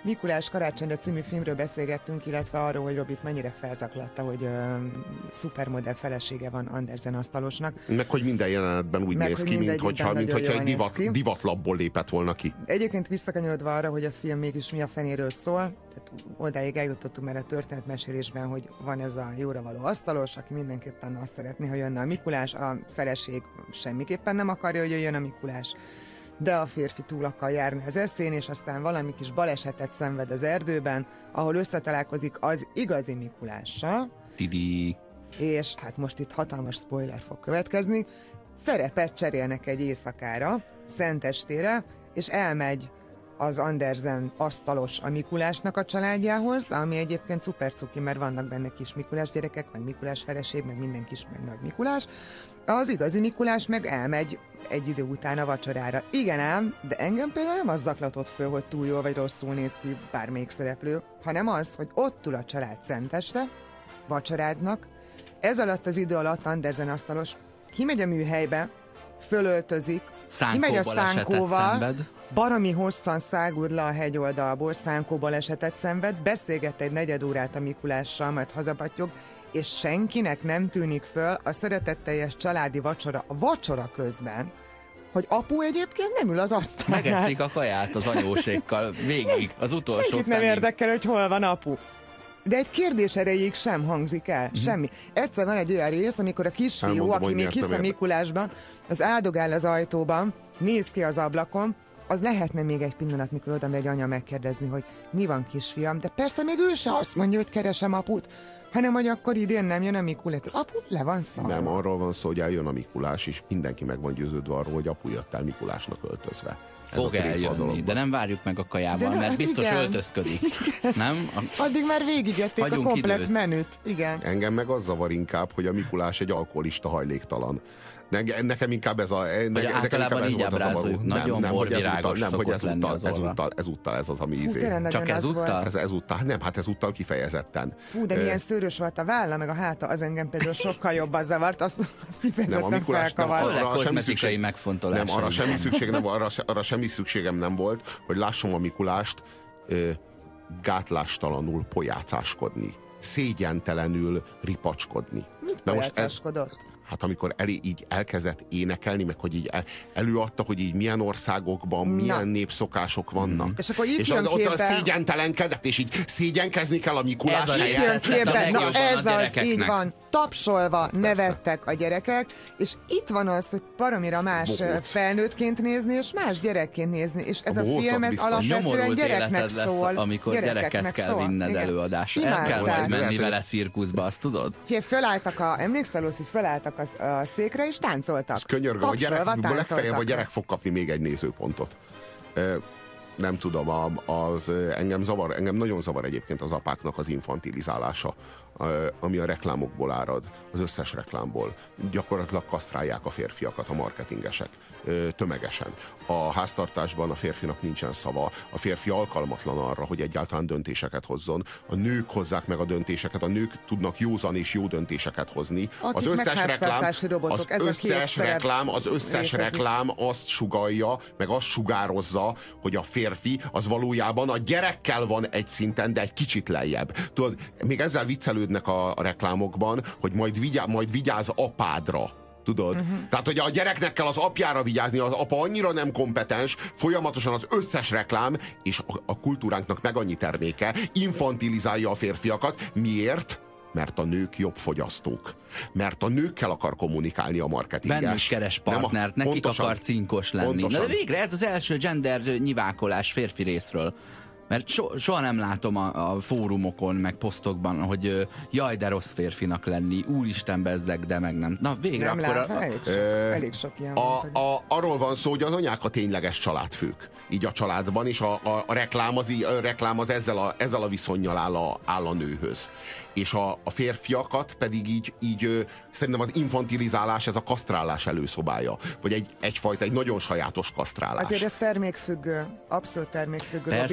Mikulás karácsonyra című filmről beszélgettünk, illetve arról, hogy Robit mennyire felzaklatta, hogy ö, szupermodell felesége van Andersen asztalosnak. Meg hogy minden jelenetben úgy Meg, néz hogy ki, mint hogyha, mint hogyha egy divat, ki. divatlapból lépett volna ki. Egyébként visszakanyarodva arra, hogy a film mégis mi a fenéről szól, tehát odáig eljutottunk már a történetmesélésben, hogy van ez a jóra való asztalos, aki mindenképpen azt szeretné, hogy jönne a Mikulás, a feleség semmiképpen nem akarja, hogy jöjjön a Mikulás, de a férfi túl akar járni az eszén, és aztán valami kis balesetet szenved az erdőben, ahol összetalálkozik az igazi Mikulással, Tidi. és hát most itt hatalmas spoiler fog következni, szerepet cserélnek egy éjszakára, szentestére, és elmegy az Andersen asztalos a Mikulásnak a családjához, ami egyébként szuper cuki, mert vannak benne kis Mikulás gyerekek, meg Mikulás feleség, meg minden kis, meg nagy Mikulás. Az igazi Mikulás meg elmegy egy idő után a vacsorára. Igen ám, de engem például nem az zaklatott föl, hogy túl jól vagy rosszul néz ki bármelyik szereplő, hanem az, hogy ott ül a család szenteste, vacsoráznak, ez alatt az idő alatt Andersen asztalos kimegy a műhelybe, fölöltözik, kimegy a szánkóval, baromi hosszan száguld le a hegyoldalból, szánkóbalesetet szenved, beszélget egy negyed órát a Mikulással, majd hazapatyog, és senkinek nem tűnik föl a szeretetteljes családi vacsora, a vacsora közben, hogy apu egyébként nem ül az asztalnál. Megeszik a kaját az anyósékkal végig, az utolsó Senkit nem szemig. érdekel, hogy hol van apu. De egy kérdés erejéig sem hangzik el, mm-hmm. semmi. Egyszer van egy olyan rész, amikor a kisfiú, Elmondom, aki még hisz a Mikulásban, az áldogál az ajtóban, néz ki az ablakon, az lehetne még egy pillanat, mikor oda megy anya megkérdezni, hogy mi van kisfiam, de persze még ő se azt mondja, hogy keresem aput, hanem hogy akkor idén nem jön a Mikulás. Apu, le van szarva. Nem, arról van szó, hogy eljön a Mikulás, és mindenki meg van győződve arról, hogy apu jött el Mikulásnak öltözve. Ez Fog eljönni, de nem várjuk meg a kajával, De mert biztos igen. öltözködik. Nem? A... Addig már végigjötték a Hagyjunk komplett időt. menüt. Igen. Engem meg az zavar inkább, hogy a Mikulás egy alkoholista hajléktalan. Ne, nekem inkább ez a... Ne, nekem általában ez így volt a zavaró. ábrázoljuk. Nem, Nagyon nem, hogy ezúttal, borvirágos nem, hogy szokott lenni ezúttal, az orra. ezúttal, ezúttal ez az, ami Fú, izé. tényleg Csak nagyon az ezúttal? volt. Ez ezúttal, nem, hát ezúttal kifejezetten. Fú, de milyen szőrös volt a válla, meg a háta, az engem például sokkal jobban zavart, azt, azt kifejezetten Nem, a Mikulás nem, felkavart. Főleg arra semmi kozmetikai szükség- megfontolásai. Nem, arra semmi, szükség, nem, arra, arra semmi szükségem nem volt, hogy lássam a Mikulást ö, gátlástalanul pojácáskodni. Szégyentelenül ripacskodni. Mit Na most ez, pojácáskodott? hát amikor elé, így elkezdett énekelni, meg hogy így el, előadta, hogy így milyen országokban, milyen Na. népszokások vannak. És akkor itt és jön ott, ott a képbe- szégyentelenkedett, és így szégyenkezni kell a Mikulás. Ez a Itt helyzet. jön képbe, a na legjobban a ez az, gyerekeknek. így van, tapsolva nevettek a gyerekek, és itt van az, hogy baromira más Bohóc. felnőttként nézni, és más gyerekként nézni, és ez A a, bohócot film, ez biztos. alapvetően Nyomorult gyereknek életed lesz, szól. amikor gyereket gyerekeknek kell szól. vinned Igen. előadásra. El kell Imádták. majd menni Lehet, vele cirkuszba, azt tudod? Figyelj, fölálltak a, emlékszel, Lucy, fölálltak a, a székre, és táncoltak. Könyörgöm, a gyerek, Tapsolva legfeljebb a táncoltak. gyerek fog kapni még egy nézőpontot. Ö, nem tudom, a, az, engem, zavar, engem nagyon zavar egyébként az apáknak az infantilizálása, ö, ami a reklámokból árad, az összes reklámból. Gyakorlatilag kasztrálják a férfiakat a marketingesek, ö, tömegesen. A háztartásban a férfinak nincsen szava, a férfi alkalmatlan arra, hogy egyáltalán döntéseket hozzon. A nők hozzák meg a döntéseket, a nők tudnak józan és jó döntéseket hozni. Akik Az meg összes reklám, háztartási robotok, az ez a két összes szerep reklám, az összes létezik. reklám azt sugallja, meg azt sugározza, hogy a férfi az valójában a gyerekkel van egy szinten, de egy kicsit lejjebb. Tudod, még ezzel viccelődnek a, a reklámokban, hogy majd, vigyá, majd vigyáz apádra. Tudod? Uh-huh. Tehát, hogy a gyereknek kell az apjára vigyázni, az apa annyira nem kompetens, folyamatosan az összes reklám, és a, a kultúránknak meg annyi terméke infantilizálja a férfiakat. Miért? Mert a nők jobb fogyasztók. Mert a nőkkel akar kommunikálni a marketinges. Bennük keres partnert, Nem a, nekik pontosan, akar cinkos lenni. pontosan. Na de végre ez az első gender nyivákolás férfi részről. Mert so, soha nem látom a, a fórumokon, meg posztokban, hogy ö, jaj, de rossz férfinak lenni, úristen bezzeg, de meg nem. Na végre Nem akkor... lát, A, elég sok, elég sok ilyen A, van. a, arról van szó, hogy az anyák a tényleges családfők. Így a családban, és a, a, a, reklám, az, a reklám az ezzel a, ezzel a viszonnyal áll a, áll a nőhöz. És a, a férfiakat pedig így, így ö, szerintem az infantilizálás, ez a kasztrálás előszobája. Vagy egy, egyfajta, egy nagyon sajátos kasztrálás. Azért ez termékfüggő, abszolút termékfüggő. Persze, Robi, a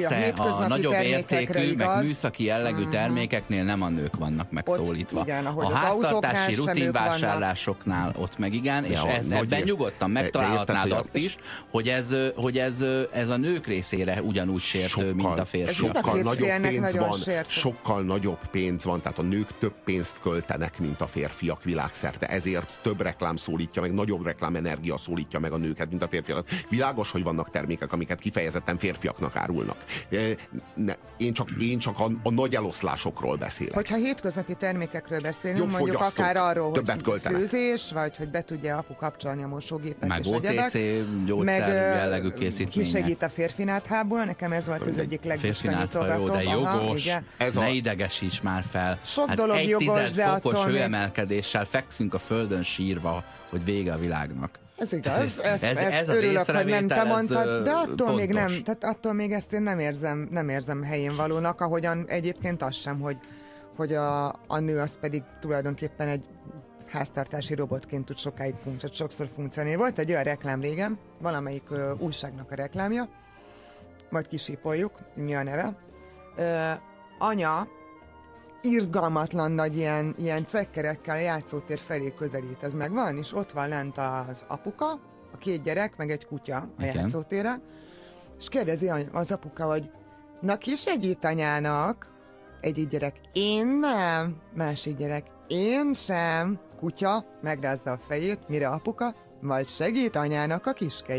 a nagyobb értékű, igaz. meg műszaki jellegű uh-huh. termékeknél nem a nők vannak megszólítva. Ott, igen, a háztartási rutinvásárlásoknál ott meg igen, ja, és ez, ebben ér... nyugodtan megtalálhatnád érted, azt is, hogy ez, hogy ez, ez a nők részére ugyanúgy sértő, sokkal, mint a férfiak. Sokkal nagyobb pénz van, sértő. sokkal nagyobb pénz van, tehát a nők több pénzt költenek, mint a férfiak világszerte. Ezért több reklám szólítja meg, nagyobb reklámenergia szólítja meg a nőket, mint a férfiakat. Világos, hogy vannak termékek, amiket kifejezetten férfiaknak árulnak. Ne, én csak, én csak a, a nagy eloszlásokról beszélek. Hogyha hétköznapi termékekről beszélünk, jobb mondjuk akár arról, hogy költenek. Főzés, vagy hogy be tudja apu kapcsolni a mosógépet meg és o té cé gyógyszer jellegű készítmények. Kisegít a férfináthából, nekem ez volt az egyik leggyakoribb. De jogos, Aha, ne a... idegesíts már fel. Sok hát dolog egy jogos, de fokos attól hőemelkedéssel még... fekszünk a földön sírva, hogy vége a világnak. Ez igaz, ezt, ez, ezt ez örülök, hogy nem te mondtad, de attól pontos. még nem, tehát attól még ezt én nem érzem, nem érzem helyén valónak, ahogyan egyébként az sem, hogy, hogy a, a nő az pedig tulajdonképpen egy háztartási robotként tud sokáig funkciót, sokszor funkcionálni. Volt egy olyan reklám régen, valamelyik ö, újságnak a reklámja, majd kisípoljuk, mi a neve. Ö, anya irgalmatlan nagy ilyen, ilyen cekkerekkel a játszótér felé közelít, ez megvan, és ott van lent az apuka, a két gyerek, meg egy kutya a Igen. játszótérre, és kérdezi az apuka, hogy na ki segít anyának? Egyik gyerek, én nem, másik gyerek, én sem, kutya megrázza a fejét, mire apuka, majd segít anyának a kiskegy.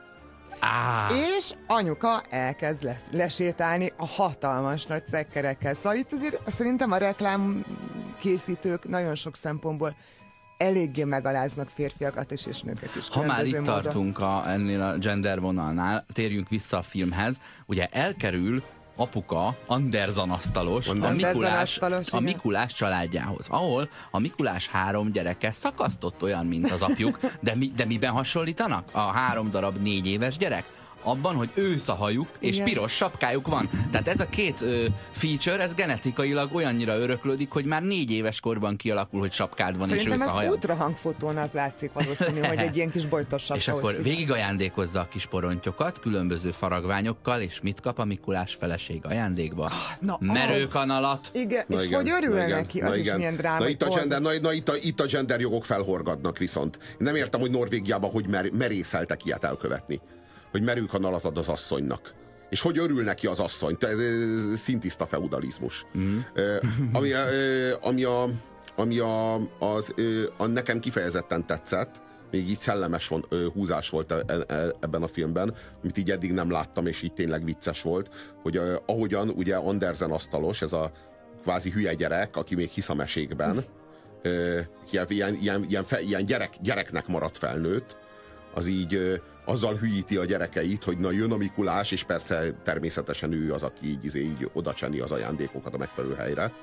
Ah. És anyuka elkezd les, lesétálni a hatalmas nagy cekkerekkel. Szóval itt azért szerintem a reklám készítők nagyon sok szempontból eléggé megaláznak férfiakat is és nőket is. Ha már itt módon. tartunk a, ennél a gender vonalnál, térjünk vissza a filmhez. Ugye elkerül apuka, Andersen asztalos, a Mikulás, a Mikulás családjához, ahol a Mikulás három gyereke szakasztott olyan, mint az apjuk, de, mi, de miben hasonlítanak? A három darab négy éves gyerek? Abban, hogy ősz a hajuk, és igen. piros sapkájuk van. Tehát ez a két ö, feature, ez genetikailag olyannyira öröklődik, hogy már négy éves korban kialakul, hogy sapkád van, szerintem és ősz a hajad. Szerintem ez ultrahangfotón az látszik valószínű, hogy egy ilyen kis bojtos sapka. És akkor végig ajándékozza a kis porontyokat, különböző faragványokkal, és mit kap a Mikulás feleség ajándékba? Ah, na, merőkanalat. Igen, na és igen, hogy örül na neki, na az igen. is milyen dráma. Na itt, a gender, na, na itt, a, itt a gender jogok felhorgadnak viszont. Én nem értem, hogy Norvégiában hogy mer, merészeltek ilyet elkövetni. Hogy merőkanalat ad az asszonynak. És hogy örül neki az asszony. Ez szintiszta feudalizmus. Mm. Ami, ami, a, ami a, az, a nekem kifejezetten tetszett, még így szellemes von, húzás volt ebben a filmben, amit így eddig nem láttam, és így tényleg vicces volt, hogy ahogyan ugye Andersen asztalos, ez a kvázi hülye gyerek, aki még hisz a mesékben, ilyen, ilyen, ilyen, ilyen, ilyen gyerek, gyereknek maradt felnőtt, az így azzal hülyíti a gyerekeit, hogy na jön a Mikulás, és persze természetesen ő az, aki így, így oda csenni az ajándékokat a megfelelő helyre.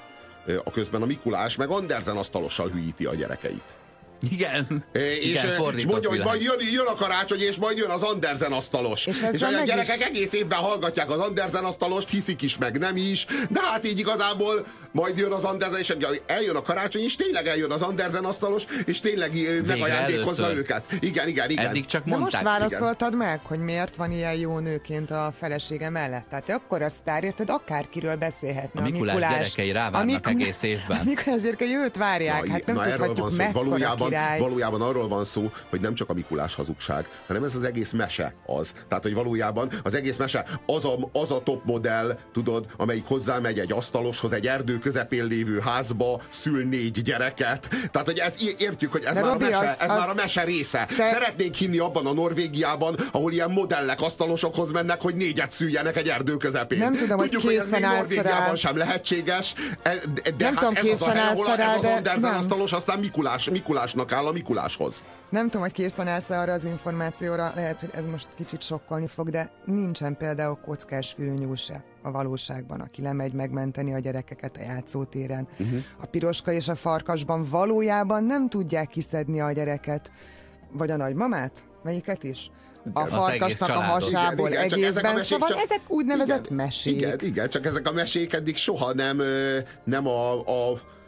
A közben a Mikulás meg Andersen asztalossal hülyíti a gyerekeit. Igen. És, Igen, és mondja, hogy majd jön, jön a karácsony, és majd jön az Andersen asztalos. És, és a gyerekek is egész évben hallgatják az Andersen asztalost, hiszik is, meg nem is, de hát így igazából majd jön az Andersen, és eljön a karácsony, és tényleg eljön az Andersen asztalos, és tényleg megajándékozza őket. Igen, igen, igen. Eddig csak mondták. De most válaszoltad igen. meg, hogy miért van ilyen jó nőként a felesége mellett. Tehát te akkor a sztár, érted, akárkiről beszélhetne. A Mikulás, a Mikulás gyerekei rávárnak egész évben. A Mikulás gyerekei őt várják, na, hát nem na, tudhatjuk mekkora király. Valójában arról van szó, hogy nem csak a Mikulás hazugság, hanem ez az egész mese az. Tehát, hogy valójában az egész mese az a, az a top modell, tudod, amelyik hozzámegy egy asztaloshoz, egy erdő közepén lévő házba, szül négy gyereket. Tehát, hogy ez, értjük, hogy ez, már, Robi, a mese, az, ez az már a mese része. Te... Szeretnénk hinni abban a Norvégiában, ahol ilyen modellek asztalosokhoz mennek, hogy négyet szüljenek egy erdő közepén. Nem tudom, tudjuk, hogy, hogy ez még Norvégiában sem lehetséges, de nem hát tudom, ez az a hely, ahol ez az Andersen asztalos, aztán Mikulás, Mikulásnak áll a Mikuláshoz. Nem tudom, hogy készen állsz arra az információra, lehet, hogy ez most kicsit sokkolni fog, de nincsen például kockás fülnyúl se a valóságban, aki lemegy megmenteni a gyerekeket a játszótéren. Uh-huh. A piroska és a farkasban valójában nem tudják kiszedni a gyereket, vagy a nagymamát? Melyiket is? A az farkasnak a hasából igen, igen, egészben, ezek szóval csak, ezek úgynevezett igen, mesék. Igen, igen, csak ezek a mesék eddig soha nem, nem a, a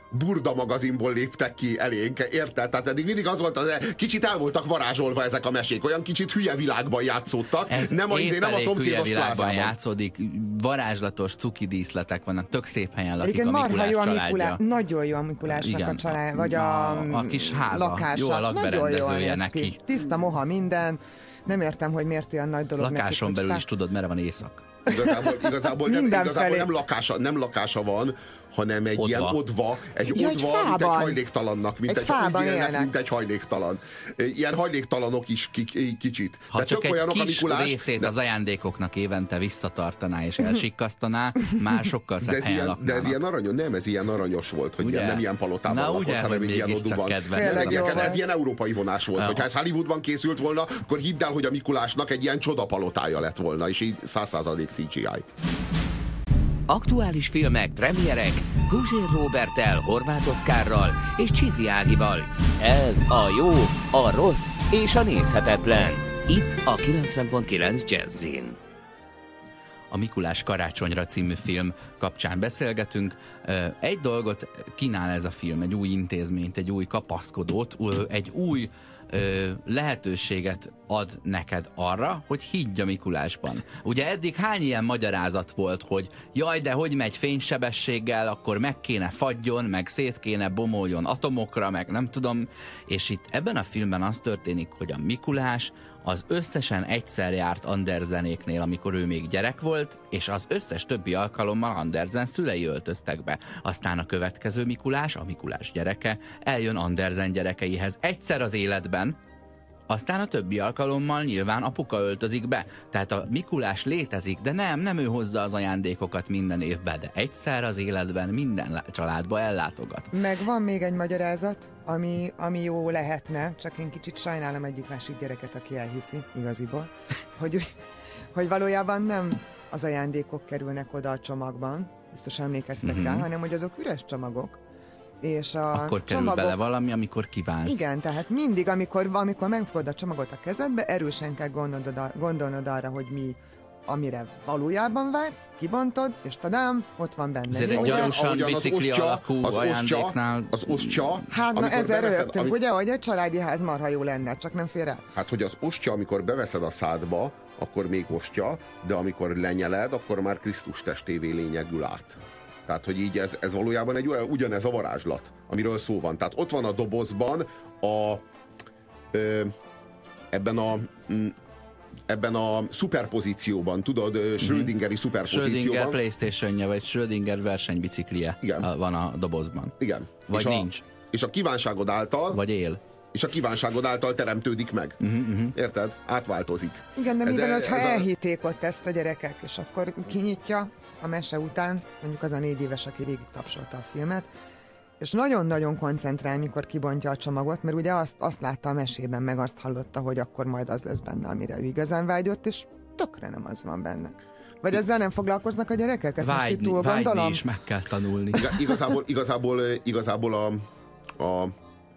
Burda magazinból léptek ki elénk, érted? Tehát eddig mindig az volt, az, kicsit el voltak varázsolva ezek a mesék, olyan kicsit hülye világban játszódtak, Ez nem a, nem a szomszédos plázában. játszódik, varázslatos cuki díszletek vannak, tök szép helyen lakik igen, a Mikulás jó a családja. Mikulá, nagyon jó a Mikulásnak igen, a család, vagy a, a, a kis háza, lakása. jó a lakberendezője neki. Ki. Tiszta moha minden, nem értem, hogy miért olyan nagy dolog lakáson neki, belül fel... is tudod, merre van éjszak. Igazából, igazából, nem, igazából nem, lakása, nem lakása van, hanem egy odva. ilyen odva, egy ja, odva, egy mint egy hajléktalannak, mint egy, egy, egy, mint egy hajléktalan. Ilyen hajléktalanok is kicsit. Ha de csak egy olyanok, kis Mikulás, részét de... az ajándékoknak évente visszatartaná és elsikkasztaná, már sokkal szebb helyen ilyen, laknának. De ez ilyen aranyos, nem, ez ilyen aranyos volt, hogy ilyen, nem ilyen palotában Na, lakott, ugye, hanem egy ilyen oduban. Ez ilyen európai vonás volt. Hogyha ez Hollywoodban készült volna, akkor hidd el, hogy a Mikulásnak egy ilyen csodapalotája lett volna, és így száz százalék cé gé í. Aktuális filmek, premierek, Guzsér Róberttel, Horváth Oszkárral és Csizi Ágival. Ez a jó, a rossz és a nézhetetlen. Itt a kilencven pont kilenc Jazzin. A Mikulás karácsonyra című film kapcsán beszélgetünk. Egy dolgot kínál ez a film, egy új intézményt, egy új kapaszkodót, egy új ö, lehetőséget ad neked arra, hogy higgy a Mikulásban. Ugye eddig hány ilyen magyarázat volt, hogy jaj, de hogy megy fénysebességgel, akkor meg kéne fagyjon, meg szét kéne bomoljon atomokra, meg nem tudom. És itt ebben a filmben az történik, hogy a Mikulás az összesen egyszer járt Andersenéknél, amikor ő még gyerek volt, és az összes többi alkalommal Andersen szülei öltöztek be. Aztán a következő Mikulás, a Mikulás gyereke, eljön Andersen gyerekeihez egyszer az életben, aztán a többi alkalommal nyilván apuka öltözik be. Tehát a Mikulás létezik, de nem, nem ő hozza az ajándékokat minden évben, de egyszer az életben minden családba ellátogat. Meg van még egy magyarázat, ami, ami jó lehetne, csak én kicsit sajnálom egyik másik gyereket, aki elhiszi, igaziból, hogy, hogy valójában nem az ajándékok kerülnek oda a csomagban, biztos emlékeztek mm-hmm. rá, hanem hogy azok üres csomagok. És a akkor kerül csomagok... bele valami, amikor kívánsz. Igen, tehát mindig, amikor, amikor megfogod a csomagot a kezedbe, erősen kell gondolnod, gondolnod arra, hogy mi, amire valójában vágysz, kibontod, és tadám, ott van benne. Ez egy gyanúsan bicikli az alakú az ajándéknál. Az ostya, hát na ezzel rögtünk, amik... ugye, hogy egy családi ház marha jó lenne, csak nem fér el. Hát, hogy az ostya, amikor beveszed a szádba, akkor még ostya, de amikor lenyeled, akkor már Krisztus testévé lényegül át. Tehát, hogy így ez, ez valójában egy ugyanez a varázslat, amiről szó van. Tehát ott van a dobozban a ö, ebben a m, ebben a szuperpozícióban, tudod, Schrödingeri szuperpozícióban. Schrödinger PlayStation-je, vagy Schrödinger versenybiciklie igen. van a dobozban. Igen. Vagy és nincs. A, és a kívánságod által... Vagy él. És a kívánságod által teremtődik meg. Uh-huh, uh-huh. Érted? Átváltozik. Igen, de mivel, ez, hogyha ez elhitték ott ezt a gyerekek, és akkor kinyitja a mese után, mondjuk az a négy éves, aki végig tapsolta a filmet, és nagyon-nagyon koncentrál, mikor kibontja a csomagot, mert ugye azt, azt látta a mesében, meg azt hallotta, hogy akkor majd az lesz benne, amire ő igazán vágyott, és tökre nem az van benne. Vagy ezzel nem foglalkoznak a gyerekek? Ezt vágyni, most itt túl vágyni gondolom? is meg kell tanulni. Iga, igazából, igazából, igazából a, a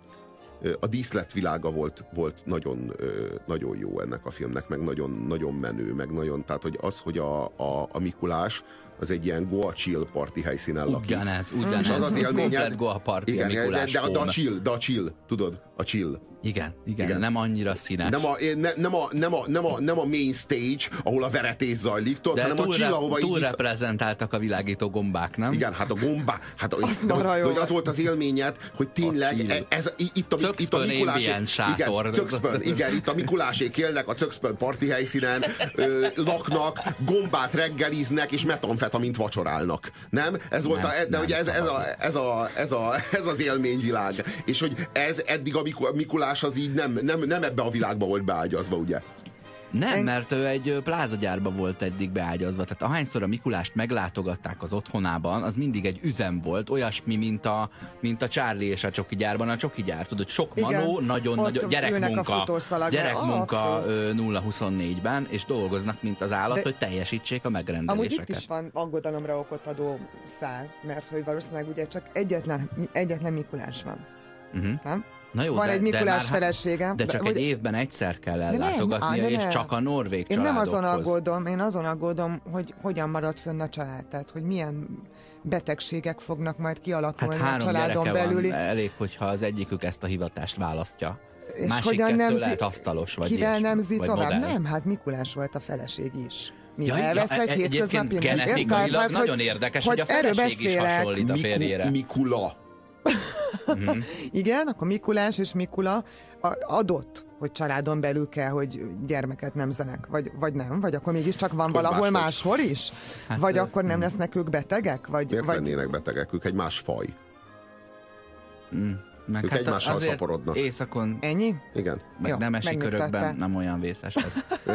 a díszletvilága volt, volt nagyon, nagyon jó ennek a filmnek, meg nagyon, nagyon menő, meg nagyon, tehát hogy az, hogy a, a, a Mikulás az egy ilyen Goa Chill party helyszínen lakik. Ugyanez, ugyanez. És az az élményed, komplet Goa party igen, a Mikulás de, de, de, a chill, de a chill, tudod? A chill. Igen, igen, igen, nem annyira színes. Nem a, ne, nem, a, nem, a, nem, a, nem a main stage, ahol a veretés zajlik, tudod, de hanem túl a chill, ahova túl így... reprezentáltak a világító gombák, nem? Igen, hát a gombák, hát az, de, de, hogy az volt az élményed, hogy tényleg a ez, itt, a, itt a Mikulásék, igen, Cökszpön, igen, itt a Mikulásék élnek a Cökszpön parti helyszínen, ö, laknak, gombát reggeliznek, és metamfetamint vacsorálnak. Nem? Ez volt nem, a, de ugye ez, ez, a, ez, a, ez, a, ez az élményvilág. És hogy ez eddig a Mikulás az így nem, nem, nem ebbe a világba volt beágyazva, ugye? Nem, mert ő egy plázagyárba volt eddig beágyazva. Tehát ahányszor a Mikulást meglátogatták az otthonában, az mindig egy üzem volt, olyasmi, mint a, mint a Charlie és a csoki gyárban. A csoki gyár, tudod, sok manó, nagyon-nagyon gyerekmunka, gyerekmunka nulla huszonnégyben, és dolgoznak, mint az állat, de hogy teljesítsék a megrendeléseket. Amúgy itt is van aggodalomra okot adó szál, mert hogy valószínűleg ugye csak egyetlen, egyetlen Mikulás van. Uh-huh. Nem? Na jó, van de, egy de Mikulás már, felesége. De csak vagy, egy évben egyszer kell nem, ellátogatnia, á, de és nem. csak a norvég Én nem azon családokhoz. aggódom, én azon aggódom, hogy hogyan marad fönn a család, tehát hogy milyen betegségek fognak majd Hát kialakulni a három családon gyereke belüli. van, elég, hogyha az egyikük ezt a hivatást választja. És Másik hogyan kettő nemzi, lehet asztalos, vagy kivel ilyesmi, nemzi vagy tovább? modell. Nem, hát Mikulás volt a feleség is. Mi Ja, elvesz ja, egy egyébként hétköznapi genetikailag Tehát, nagyon hogy, érdekes, hogy, hogy a erről feleség is beszélek. hasonlít a férjére. Mikula. Igen, akkor Mikulás és Mikula adott, hogy családon belül kell, hogy gyermeket nemzenek, vagy, vagy nem, vagy akkor mégiscsak van Hogy valahol máshogy. máshol is? Hát, vagy ö, akkor nem lesznek ők betegek? Vagy, Miért vagy... lennének betegek? Ők egy más faj. Meg Ők egymással azért szaporodnak. Éjszakon, Ennyi? Igen. meg Jó, nemesi megnyugtattál. körökben nem olyan vészes ez.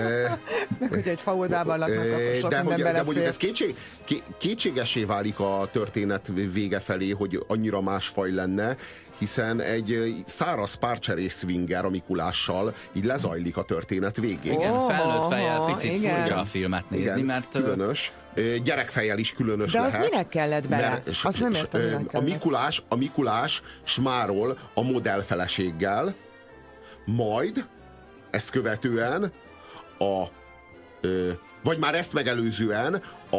Meg hogy egy faodában laknak, akkor sok de, minden hogy, de mondjuk belefér. ez kétség, ké, kétségesé válik a történet vége felé, hogy annyira más faj lenne, hiszen egy száraz párcserész swinger a Mikulással így lezajlik a történet végén. Igen, Ó, felnőtt fejjel aha, picit igen. furcsa a filmet nézni, Igen, mert ö, különös. Ö, Gyerekfejjel is különös De az lehet. minek kellett bele? Mert s- Azt nem s- értem, ö, minek a kellett. Mikulás, a Mikulás smárol a modellfeleséggel, majd ezt követően a ö, vagy már ezt megelőzően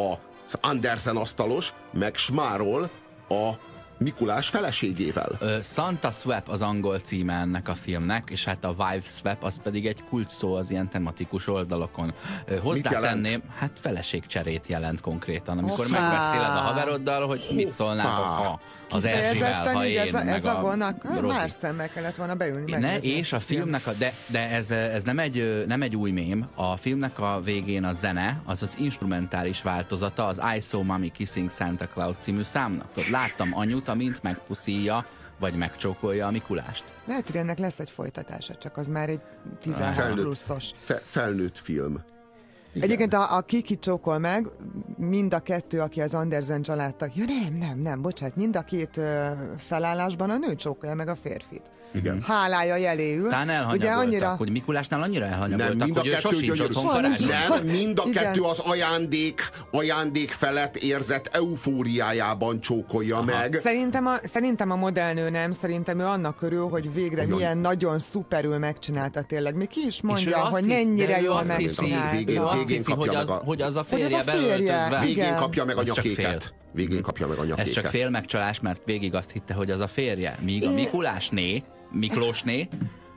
az Andersen asztalos meg smárol a Mikulás feleségével. Ö, Santa Swap az angol címe ennek a filmnek, és hát a Wife Swap az pedig egy kulcs szó az ilyen tematikus oldalokon. Ö, hozzátenném, hát feleségcserét jelent konkrétan, amikor Hoppá! megbeszéled a haveroddal, hogy mit szólnál, ha az Erzsivel, Kifejezetten ha így én, ez a, meg ez a a vonak, hát Rozi. más szemmel kellett volna beülni. Ne, megnézni és ezt a filmnek, a, de, de ez, ez nem, egy, nem egy új mém, a filmnek a végén a zene, az az instrumentális változata az I Saw Mommy Kissing Santa Claus című számnak. Tudod, láttam anyut, amint megpuszíja, vagy megcsókolja a Mikulást. Lehet, hogy ennek lesz egy folytatása, csak az már egy tizenhat Felnőtt. pluszos. Fe, felnőtt film. Igen. Egyébként a, a Kiki csókol meg, mind a kettő, aki az Andersen családtag. Ja nem, nem, nem, bocsánat, mind a két ö, felállásban a nő csókolja meg a férfit. Igen. Hálája jeléül. Talán elhanyagoltak, annyira... hogy Mikulásnál annyira elhanyagoltak, Nem, mind a hogy ő kettő sosincs gyönyörű. otthon Soha nincs karácsony. Nem, mind a Igen. kettő az ajándék, ajándék felett érzett eufóriájában csókolja meg. Szerintem a, szerintem a modellnő nem, szerintem ő annak örül, hogy végre Nagyon. milyen nagyon szuperül megcsinálta tényleg. Még ki is És ő mondja, azt hogy hisz- mennyire de ő jól azt hiszi- megcsinálta. Végén- ő azt végén hiszi, kapja hogy meg az, a- hogy az a Hogy az férje a férje. beöltözve. Végén Igen. kapja meg a Az csak nyakéket. fél. Végén kapja meg a nyakéket. Ez csak félmegcsalás, mert végig azt hitte, hogy az a férje. Míg a Mikulásné, Miklósné,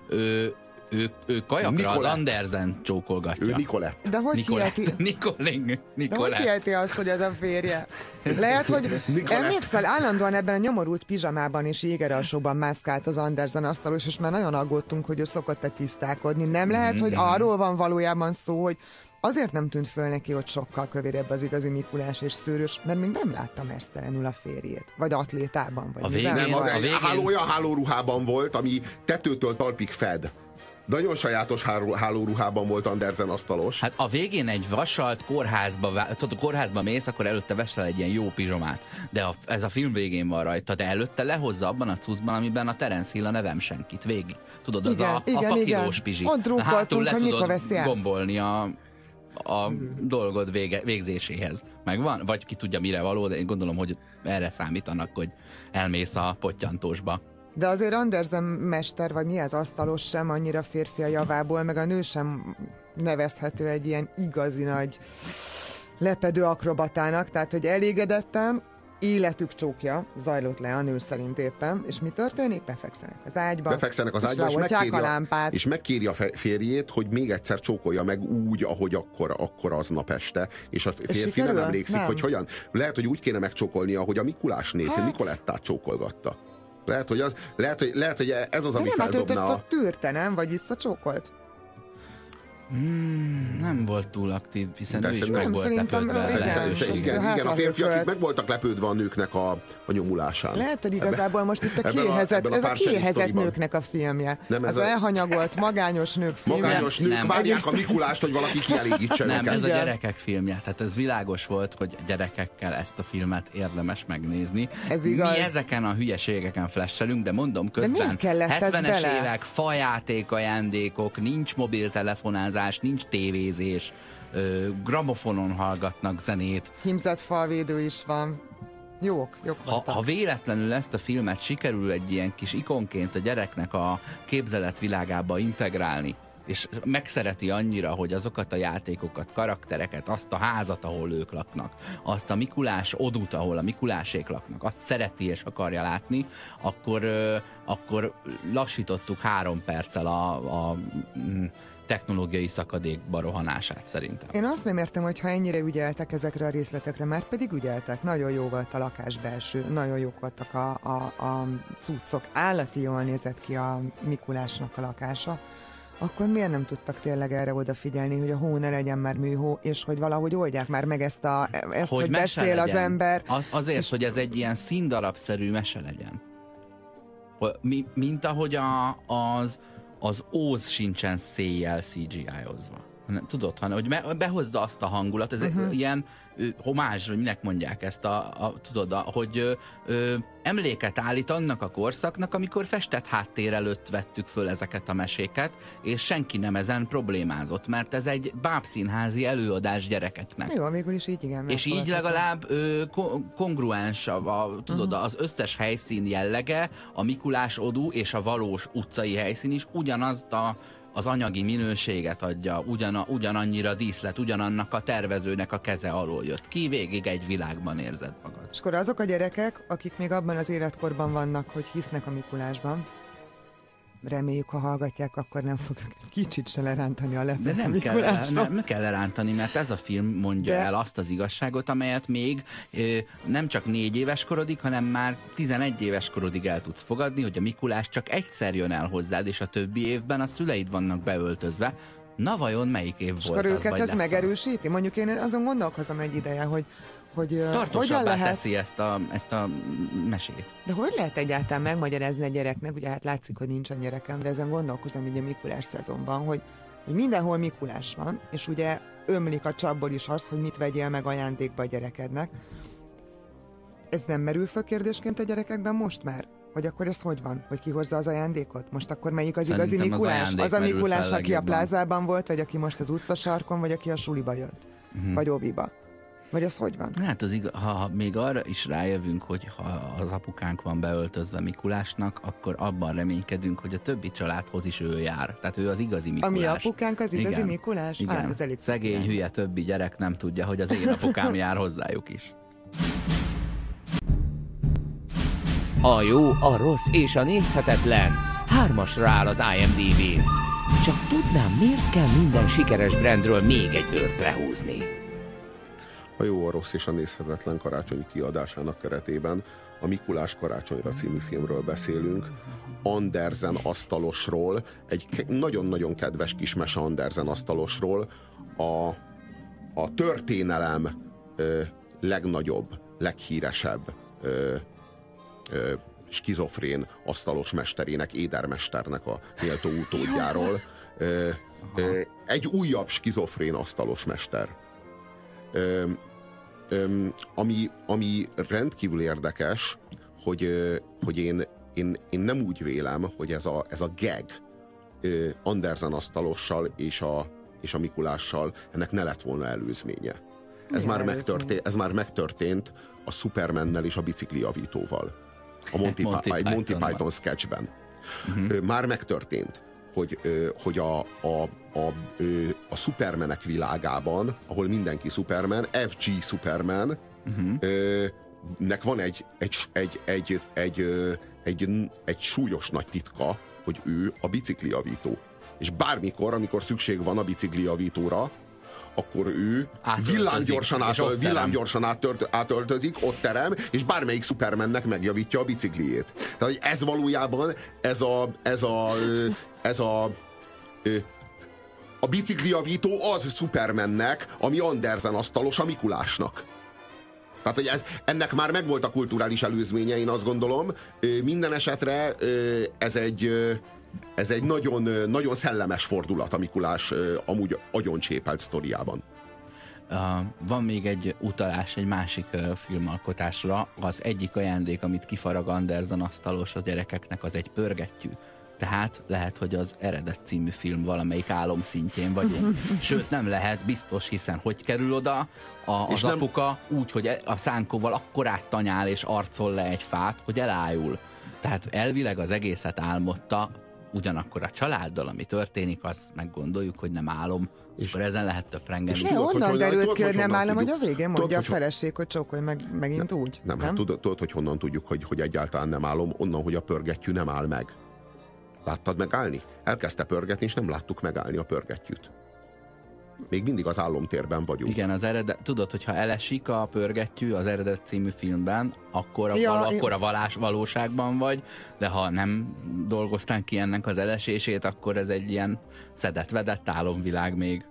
ő, ő, ő kajakra az Nicolette. Andersen csókolgatja. Ő Nicolette. De hogy Nicolette. hiheti? Nicoling. De hogy Nicolette. hiheti azt, hogy ez a férje? Lehet, hogy Nicolette. emlékszel, állandóan ebben a nyomorult pizsamában és jégeralsóban mászkált az Andersen asztalos, és már nagyon aggódtunk, hogy ő szokott-e tisztálkodni. Nem lehet, hogy arról van valójában szó, hogy azért nem tűnt föl neki, hogy sokkal kövérebb az igazi Mikulás és szőrös, mert még nem látta mesztelenül a férjét. Vagy atlétában, vagy A miben végén- Nem, van. az a egy végén- háló, olyan hálóruhában volt, ami tetőtől talpig fed. Nagyon sajátos háló, hálóruhában volt Andersen asztalos. Hát a végén egy vasalt kórházba, vá- tudod, a kórházba mész, akkor előtte vesel egy ilyen jó pizsomát. De a, ez a film végén van rajta, de előtte lehozza abban a cuccban, amiben a Terence Hill a nevem senkit végig. Tudod, az Igen, a, igen, a fakilós igen. pizsi. Ott drukkoltunk, Hátul le hogy mikor tudod veszi át. gombolni a, a dolgod vége, végzéséhez. Megvan? Vagy ki tudja mire való, de én gondolom, hogy erre számítanak, hogy elmész a pottyantósba. De azért Andersen mester, vagy mi az asztalos sem annyira férfi a javából, meg a nő sem nevezhető egy ilyen igazi nagy lepedő akrobatának, tehát hogy elégedetten életük csókja zajlott le a nő szerint éppen, és mi történik? Befekszenek az ágyba, Befekszenek az ágyba, és leoltják megkéri, a a, lámpát. és megkéri a fe- férjét, hogy még egyszer csókolja meg úgy, ahogy akkor, akkor aznap este. És a férfi nem sikerül? emlékszik, Nem. hogy hogyan. Lehet, hogy úgy kéne megcsókolnia, ahogy a Mikulásnét, Hát. hát. Nicolettát csókolgatta. Lehet, hogy, az, lehet, hogy, lehet, hogy ez az, De ami nem, hát őt feldobna ott a... ott tűrte, nem? Vagy visszacsókolt? Nem volt túl aktív, hiszen Persze, ő is nem, meg volt szerintem lepődve. ő- igen. lehetőséggel. Igen, igen, igen, a hátra férfiak itt hökölt. meg voltak lepődve a nőknek a, a nyomulásán. Lehet, hogy igazából most itt a ebben a- kiéhezett, ebben a ez a párcseri kiéhezett sztoriban. nőknek a filmje. Nem, ez az a- elhanyagolt, magányos nők filmje. Magányos nők nem. várják a Mikulást, hogy valaki kielégítse Nem, őket. ez a Igen. gyerekek filmje. Tehát ez világos volt, hogy gyerekekkel ezt a filmet érdemes megnézni. Ez igaz. Mi ezeken a hülyeségeken flashelünk, de mondom közben miért kellett ez hetvenes bele? évek, fajáték ajándékok, nincs mobiltelefonázás, nincs tévézés, ö, gramofonon hallgatnak zenét. Hímzett falvédő is van. Jók, jók Ha, voltak. ha véletlenül ezt a filmet sikerül egy ilyen kis ikonként a gyereknek a képzeletvilágába integrálni, és megszereti annyira, hogy azokat a játékokat, karaktereket, azt a házat, ahol ők laknak, azt a Mikulás odút, ahol a Mikulásék laknak, azt szereti és akarja látni, akkor, ö, akkor lassítottuk három perccel a, a mm, technológiai szakadékba rohanását szerintem. Én azt nem értem, hogy ha ennyire ügyeltek ezekre a részletekre, már pedig ügyeltek. Nagyon jó volt a lakás belső, nagyon jók voltak a, a, a cuccok. Állati jól nézett ki a Mikulásnak a lakása. Akkor miért nem tudtak tényleg erre odafigyelni, hogy a hó ne legyen már műhó, és hogy valahogy oldják már meg ezt, a, ezt hogy, hogy mese beszél legyen. az ember. Az, azért, és... hogy ez egy ilyen színdarabszerű mese legyen. Mi, mint ahogy a, az, az Óz sincsen széjjel cé gé í-ozva. Tudod, hanem, hogy me, behozza azt a hangulat, ez uh-huh. ilyen ö, homázs, hogy minek mondják ezt, a, a, tudod, a, hogy ö, ö, emléket állít annak a korszaknak, amikor festett háttér előtt vettük föl ezeket a meséket, és senki nem ezen problémázott, mert ez egy bábszínházi előadás gyerekeknek. Jó, végül is így igen. És így legalább ö, ko- kongruens a, a, tudod, uh-huh. az összes helyszín jellege, a Mikulás odú és a valós utcai helyszín is ugyanazt a az anyagi minőséget adja, ugyan, ugyanannyira díszlet, ugyanannak a tervezőnek a keze alól jött ki, végig egy világban érzed magad. És akkor azok a gyerekek, akik még abban az életkorban vannak, hogy hisznek a Mikulásban, reméljük, ha hallgatják, akkor nem fogjuk kicsit se lerántani a leplet De a nem kell, Mikulásra. nem kell lerántani, mert ez a film mondja De... el azt az igazságot, amelyet még ö, nem csak négy éves korodig, hanem már tizenegy éves korodig el tudsz fogadni, hogy a Mikulás csak egyszer jön el hozzád, és a többi évben a szüleid vannak beöltözve. Na vajon melyik év és volt akkor az, őket vagy ez lesz megerősíti? Az? Mondjuk én azon gondolkozom egy ideje, hogy hogy tartósabbá hogyan lehet... teszi ezt a, ezt a mesét. De hogy lehet egyáltalán megmagyarázni a gyereknek, ugye hát látszik, hogy nincsen gyerekem, de ezen gondolkozom így a Mikulás szezonban, hogy, hogy mindenhol Mikulás van, és ugye ömlik a csapból is az, hogy mit vegyél meg ajándékba a gyerekednek. Ez nem merül föl kérdésként a gyerekekben most már? Hogy akkor ez hogy van? Hogy ki hozza az ajándékot? Most akkor melyik az Szerintem igazi Mikulás? az, Az a Mikulás, fel aki a legjobban. plázában volt, vagy aki most az utcasarkon, vagy aki a suliba jött? Uh-huh. Vagy óviba? Vagy az hogy van? Hát az igaz, ha, ha még arra is rájövünk, hogy ha az apukánk van beöltözve Mikulásnak, akkor abban reménykedünk, hogy a többi családhoz is ő jár. Tehát ő az igazi Mikulás. A mi apukánk az igazi Igen. Mikulás? Igen. Á, ez elég Szegény, szoknyán. hülye többi gyerek nem tudja, hogy az én apukám jár hozzájuk is. A jó, a rossz és a nézhetetlen hármasra áll az i em dé bén. Csak tudnám, miért kell minden sikeres brandről még egy bőrt lehúzni? A jó, a rossz és a nézhetetlen karácsonyi kiadásának keretében a Mikulás karácsonyra című filmről beszélünk. Andersen asztalosról, egy ke- nagyon-nagyon kedves kis mese Andersen asztalosról, a, a történelem ö, legnagyobb, leghíresebb ö, ö, skizofrén asztalos mesterének, édermesternek a méltó utódjáról. Ö, ö, egy újabb skizofrén asztalos mester. Ö, ö, ami, ami rendkívül érdekes, hogy, ö, hogy én, én, én nem úgy vélem, hogy ez a, ez a gag ö, Andersen asztalossal és a, és a Mikulással ennek ne lett volna előzménye. Ez már, megtörtént, ez már megtörtént a Supermannel és a biciklijavítóval. A Monty, Monty, Monty, Monty Pythonban. Python sketchben. Uh-huh. Már megtörtént, hogy, hogy a, a, a, a Supermanek világában, ahol mindenki Superman, ef gé Superman, uh-huh. nek van egy, egy, egy, egy, egy, egy, egy, egy súlyos nagy titka, hogy ő a biciklijavító. És bármikor, amikor szükség van a biciklijavítóra, akkor ő Átöltözik, villámgyorsan, és átöl, ott terem. villámgyorsan átört, átöltözik, ott terem, és bármelyik Supermannek megjavítja a bicikliét. Tehát hogy ez valójában, ez a, ez a, ez a, a biciklijavító az Supermannek, ami Andersen asztalos a Mikulásnak. Tehát, hogy ez, ennek már megvolt a kulturális előzménye, én azt gondolom. Minden esetre ez egy Ez egy nagyon, nagyon szellemes fordulat a Mikulás amúgy agyoncsépelt sztoriában. Uh, van még egy utalás egy másik uh, filmalkotásra. Az egyik ajándék, amit kifarag Andersen asztalos a gyerekeknek, az egy pörgettyű. Tehát lehet, hogy az Eredet című film valamelyik álom szintjén vagyunk. Sőt, nem lehet, biztos, hiszen hogy kerül oda a, az nem... apuka úgy, hogy a szánkóval akkorát tanyál és arcol le egy fát, hogy elájul. Tehát elvileg az egészet álmodta, ugyanakkor a családdal, ami történik, azt meggondoljuk, hogy nem álom, és akkor ezen lehet töprengeni. Ne, onnan derült ki, hogy nem álom, hogy a végén mondja a feleség, hogy csókolj meg megint úgy. Nem, hát tudod, tudod, hogy honnan tudjuk, hogy, hogy egyáltalán nem álom, onnan, hogy a pörgettyű nem áll meg. Láttad megállni? Elkezdte pörgetni, és nem láttuk megállni a pörgettyűt. Még mindig az álomtérben vagyunk. Igen, az eredet, tudod, hogyha elesik a pörgettyű az Eredet című filmben, akkor a, Ja, val, én- akkor a valás, valóságban vagy, de ha nem dolgoztán ki ennek az elesését, akkor ez egy ilyen szedett-vedett álomvilág még.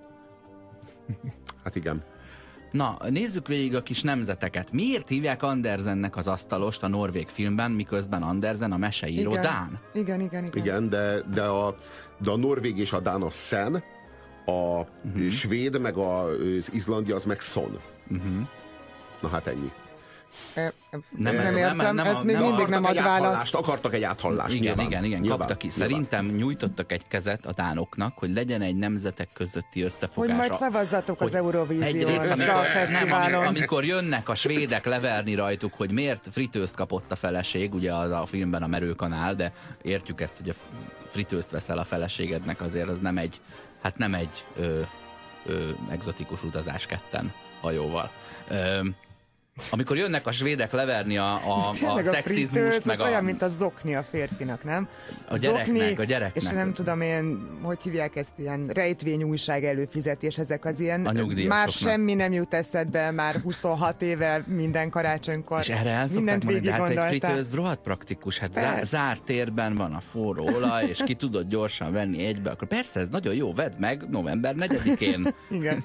Hát igen. Na, nézzük végig a kis nemzeteket. Miért hívják Andersennek az asztalost a norvég filmben, miközben Andersen a meseíró Igen. dán? Igen, igen, igen. Igen, de, de, a, de a norvég és a dán a szen, a uh-huh. svéd meg a, az izlandi az meg szon. Uh-huh. Na hát ennyi. E, e, Nem, nem, ez- nem nem- értem, nem ez a- még nem mindig Akartak nem ad egy választ. áthallást, akartak egy áthallást. Igen, nyilván, igen, igen, nyilván, kapta ki. nyilván. Szerintem nyújtottak egy kezet a dánoknak, hogy legyen egy nemzetek közötti összefogás. Hogy majd szavazzatok az Hogy Eurovíziós egyrészt, amikor, nem, dalfesztiválon. amikor, amikor jönnek a svédek leverni rajtuk, hogy miért fritőzt kapott a feleség, ugye az a filmben a merőkanál, de értjük ezt, hogy a fritőzt veszel a feleségednek, azért az nem egy, hát nem egy ö, ö, egzotikus utazás ketten hajóval. Ö, amikor jönnek a svédek leverni a, a, a Tényleg a szexizmust, fritőz, meg az a... olyan, mint a zokni a férfinak, nem? A gyereknek, a gyereknek. És nem tudom én, hogy hívják ezt, ilyen rejtvényújság előfizetés, ezek az ilyen, A nyugdíjasoknak. már semmi nem jut eszedbe, már huszonhat éve minden karácsonykor. És erre el szokták mindent mondani, de végig hát egy gondoltál. fritőz rohadt praktikus, hát zár, Persze. zárt térben van a forró olaj, és ki tudod gyorsan venni egybe, akkor persze ez nagyon jó, vedd meg november negyedikén. Igen.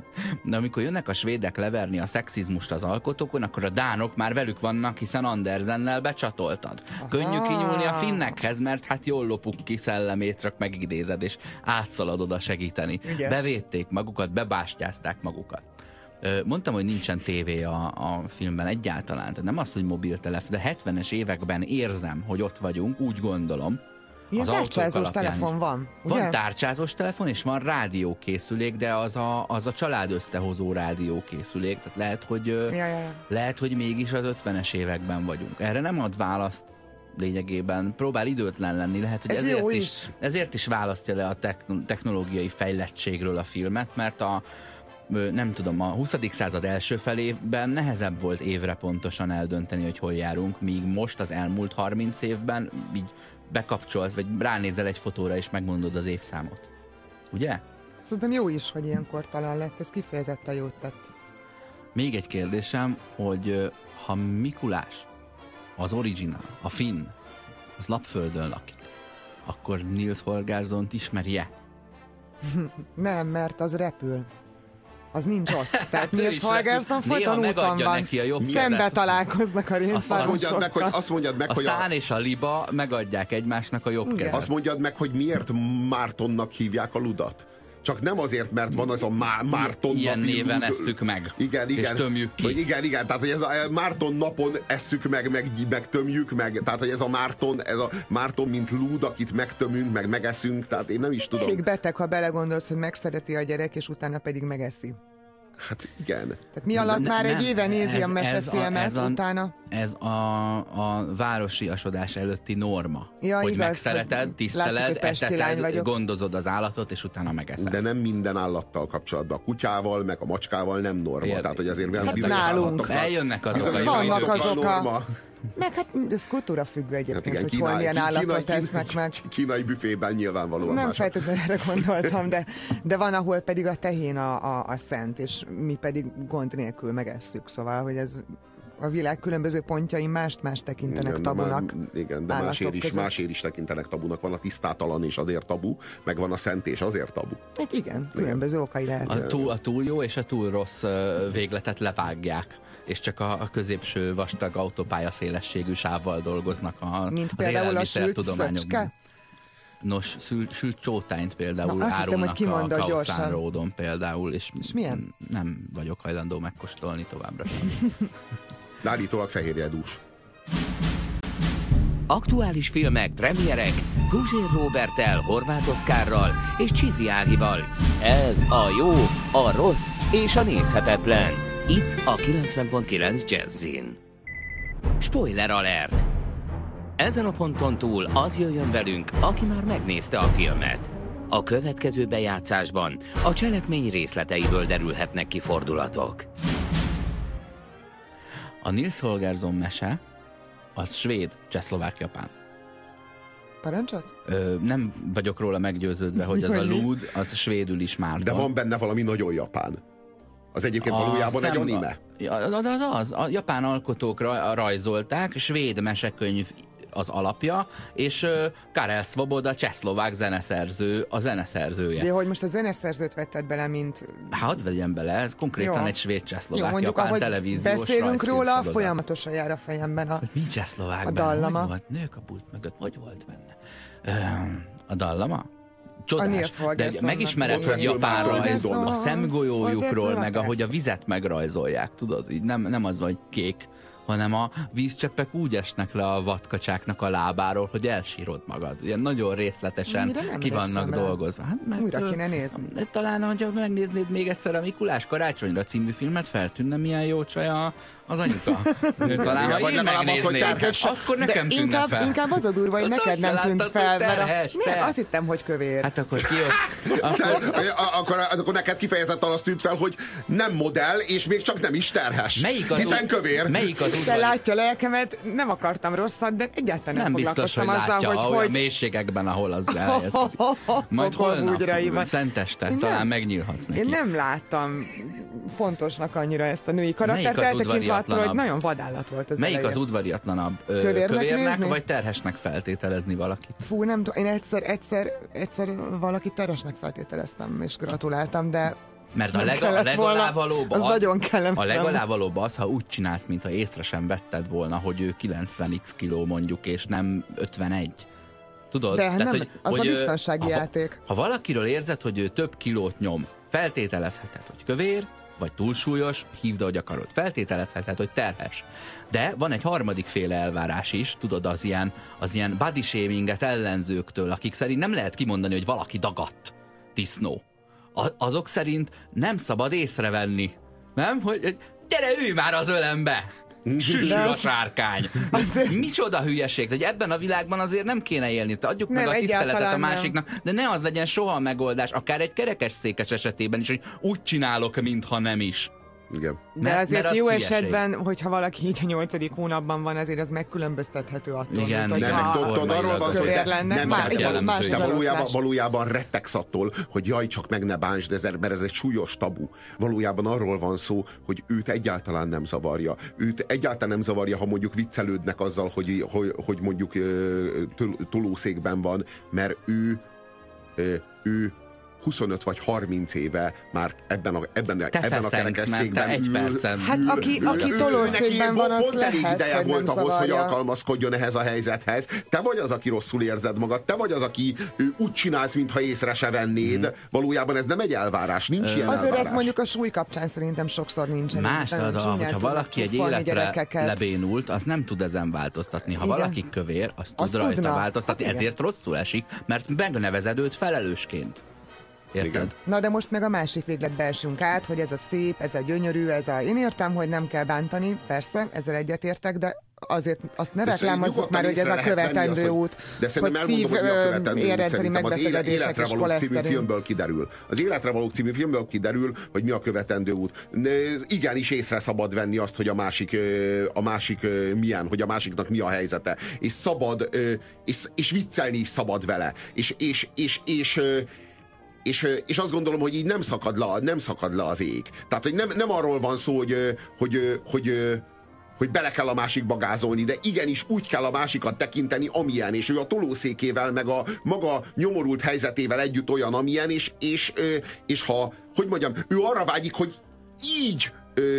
De amikor jönnek a svédek leverni a szexizmust az alkotókon, akkor a dánok már velük vannak, hiszen Andersennel becsatoltad. Aha. Könnyű kinyúlni a finnekhez, mert hát jól lopuk ki szellemét, csak megidézed, és átszaladod oda segíteni. Ügyes. Bevédték magukat, bebástyázták magukat. Ö, Mondtam, hogy nincsen tévé a, a filmben egyáltalán, tehát nem az, hogy mobiltelefon, de hetvenes években érzem, hogy ott vagyunk, úgy gondolom. Ilyen az autók tárcsázós alapján is. telefon van, ugye? Van tárcsázós telefon, és van rádiókészülék, de az a, az a család összehozó rádiókészülék, tehát lehet, hogy, ö, Ja, ja, ja. lehet, hogy mégis az ötvenes években vagyunk. Erre nem ad választ lényegében, próbál időtlen lenni, lehet, hogy Ez ezért jó is, is. ezért is választja le a techno- technológiai fejlettségről a filmet, mert a ö, nem tudom, a huszadik század első felében nehezebb volt évre pontosan eldönteni, hogy hol járunk, míg most az elmúlt harminc évben így bekapcsolsz, vagy ránézel egy fotóra, és megmondod az évszámot. Ugye? Szerintem jó is, hogy ilyenkor talán lett, ez kifejezetten jót tett. Még egy kérdésem, hogy ö, ha Mikulás, az original, a finn, az Lapföldön lakik, akkor Nils Holgerssont ismerje? Nem, mert az repül. Az nincs ott. Tehát Ő Nils is Holgersson repül. folyton Néha úton megadja van. neki a jobb Szembe kezet. találkoznak a Azt mondjad rénszarvusokkal. meg, hogy, azt mondjad meg, A hogy szán a, és a liba megadják egymásnak a jobb Igen. kezet. azt mondjad meg, hogy miért Mártonnak hívják a ludat. Csak nem azért, mert van az a Má- Márton Ilyen napi néven lud- esszük meg, Igen, és igen. tömjük ki. Hogy igen, igen, tehát hogy ez a Márton napon esszük meg, meg, meg tömjük meg, tehát hogy ez a Márton, ez a Márton, mint lúd, akit megtömünk, meg megeszünk, tehát én nem is tudom. Elég beteg, ha belegondolsz, hogy megszereti a gyerek, és utána pedig megeszi. Hát igen. Tehát mi alatt Ne- már egy nem, éve nézi ez- a mesefilmet, ez a- utána... Ez a, a városiasodás előtti norma. Ja, hogy igaz, megszereted, hogy látszik, tiszteled, hogy pesti lány eteted, vagyok. gondozod az állatot, és utána megeszed. De nem minden állattal kapcsolatban. A kutyával, meg a macskával nem norma. Érde- Tehát, hogy azért Hát bizonyos nálunk. állatoknak- Eljönnek azok a bizonyos jó Vannak idők. azok a- norma. Meg hát ez kultúra függő Hát egyébként, igen, hogy Kína- hol milyen Kína- állatot Kína- tesznek meg. Kínai büfében nyilvánvalóan Nem más. feltétlenül erre gondoltam, de, de van, ahol pedig a tehén a, a, a szent, és mi pedig gond nélkül megesszük. Szóval, hogy ez a világ különböző pontjain mást-más tekintenek Igen, de tabunak. Már, igen, de állatok másért is, között. másért is tekintenek tabunak. Van a tisztátalan, és azért tabu, meg van a szent, és azért tabu. Hát igen, különböző okai lehet. A túl, a túl jó és a túl rossz ö, végletet levágják, és csak a, a középső vastag autópálya szélességű sávval dolgoznak a, Mint az például a sült élelmiszertudományokban. szöcske? Nos, sült, sült csótányt például Na, azt hittem, hogy árulnak a kimondod Kaoszán gyorsan. Roadon például, és, És milyen? nem vagyok hajlandó megkóstolni továbbra sem. De állítólag fehérjedús. Aktuális filmek, premierek, Puzsér Róberttel, Horváth Oszkárral és Csizi Ágival. Ez a jó, a rossz és a nézhetetlen. Itt a kilencven pont kilenc Jazzin. Spoiler alert! Ezen a ponton túl az jöjjön velünk, aki már megnézte a filmet. A következő bejátszásban a cselekmény részleteiből derülhetnek ki fordulatok. A Nils Holgersson mese az svéd, csehszlovák, japán. Parancsolsz? Ö, nem vagyok róla meggyőződve, hogy az a lúd, az svédül is már. De van benne valami nagyon japán. Az egyébként a valójában szem, egy anime. Az az, az, a japán alkotók rajzolták, svéd mesekönyv az alapja, és uh, Karel Svoboda, csehszlovák zeneszerző, a zeneszerzője. De hogy most a zeneszerzőt vetted bele, mint... Hát hadd vegyem bele, ez konkrétan jó. Egy svéd csehszlovák japán televíziós beszélünk róla, sorozat. Folyamatosan jár a fejemben a, mi csehszlovák a benne? dallama. Hogy volt? Nők a pult mögött, hogy volt benne? Öm, a dallama? Csodás, de megismered, hogy japán rajz a szemgolyójukról, meg ahogy a vizet megrajzolják, tudod? Így nem, nem az, hogy kék, hanem a vízcseppek úgy esnek le a vadkacsáknak a lábáról, hogy elsírod magad. Ilyen nagyon részletesen ki vannak dolgozva. Hát, mert, újra kéne nézni. Talán, hogyha megnéznéd még egyszer a Mikulás karácsonyra című filmet, feltűnne milyen jó csaj a, az anyuka. Talán, ha én megnéznék, akkor nekem tűnne inkább, fel. Inkább az a durva, hogy neked nem tűnt fel, mert a, ne, azt hittem, hogy kövér. Hát akkor ki akkor... akkor, akkor neked kifejezetten azt tűnt fel, hogy nem modell, és még csak nem is terhes. Melyik az hiszen kövér. Melyik az Te látja lelkemet, nem akartam rosszat, de egyáltalán nem, nem biztos, hogy azzal, látja, hogy, olyan hogy... mélységekben, ahol az elhelyezkedik. Majd holnap, szenteste, talán megnyílhatsz neki. Én nem láttam fontosnak annyira ezt a női karaktert, eltekintve attól, hogy nagyon vadállat volt az Melyik elején. az udvariatlanabb? Kövérnek, kövérnek vagy terhesnek feltételezni valakit? Fú, nem tudom, én egyszer, egyszer, egyszer valakit terhesnek feltételeztem, és gratuláltam, de mert a, leg, a legalávalóbb az, az, nagyon kellemetlen. A legalávalóbb az, ha úgy csinálsz, mintha észre sem vetted volna, hogy ő kilencven x kiló mondjuk, és nem ötvenegy. Tudod? De Tehát, nem, hogy, az hogy, a biztonsági ha, játék. Ha valakiről érzed, hogy ő több kilót nyom, feltételezheted, hogy kövér, vagy túlsúlyos, hívd, ahogy akarod. Feltételezheted, hogy terhes. De van egy harmadik féle elvárás is, tudod, az ilyen, az ilyen body shaminget ellenzőktől, akik szerint nem lehet kimondani, hogy valaki dagadt. Disznó. Azok szerint nem szabad észrevenni. Nem? Hogy, hogy gyere, ülj már az ölembe! Süsű a sárkány. Azért... Micsoda hülyeség, hogy ebben a világban azért nem kéne élni. Adjuk nem, meg a tiszteletet a másiknak, nem. De ne az legyen soha a megoldás, akár egy kerekes székes esetében is, hogy úgy csinálok, mintha nem is. Igen. De mert, azért mert jó hülyeség. Esetben, hogyha valaki így a nyolcadik hónapban van, azért az megkülönböztethető attól, igen, mint, hogy nem, a tudod, arról van szó, hogy lenne. nem, Már, te, való, más te valójában, valójában rettegsz attól, hogy jaj, csak meg ne bántsd, ezért, mert ez egy súlyos tabu. Valójában arról van szó, hogy őt egyáltalán nem zavarja. Őt egyáltalán nem zavarja, ha mondjuk viccelődnek azzal, hogy, hogy, hogy mondjuk tolószékben van, mert ő, ő huszonöt vagy harminc éve már ebben a, ebben, ebben a kerekesszékben egy percen. Hát aki, aki tolószékben van, azt lehet, elég ideje hogy volt ahhoz, zavarja. hogy alkalmazkodjon ehhez a helyzethez. Te vagy az, aki rosszul érzed magad, te vagy az, aki úgy csinálsz, mintha észre se vennéd. Hmm. Valójában ez nem egy elvárás, nincs Ö, ilyen Azért elvárás. ez mondjuk a súly kapcsán szerintem sokszor nincsen. Más oda, hogyha valaki egy életre lebénult, az nem tud ezen változtatni. Ha igen. valaki kövér, az tud rajta tudna. változtatni. Hát ezért rosszul esik, mert megnevezed őt felelősként. Érted? Igen. Na de most meg a másik végletbe esünk át, hogy ez a szép, ez a gyönyörű, ez a... Én értem, hogy nem kell bántani, persze, ezzel egyetértek, de azért azt ne reklámozzuk már, hogy ez a követendő az, út, de hogy szív érrendszeri megbetegedések és koleszterin. Filmből kiderül. Az Életre valók című filmből kiderül, hogy mi a követendő út. Igenis észre szabad venni azt, hogy a másik, a másik milyen, hogy a másiknak mi a helyzete. És szabad, és, és viccelni is szabad vele. És, és, és, és És, és azt gondolom, hogy így nem szakad le, nem szakad le az ég. Tehát, hogy nem, nem arról van szó, hogy, hogy, hogy, hogy bele kell a másikba gázolni, de igenis úgy kell a másikat tekinteni, amilyen, és ő a tolószékével, meg a maga nyomorult helyzetével együtt olyan, amilyen, és, és, és ha, hogy mondjam, ő arra vágyik, hogy így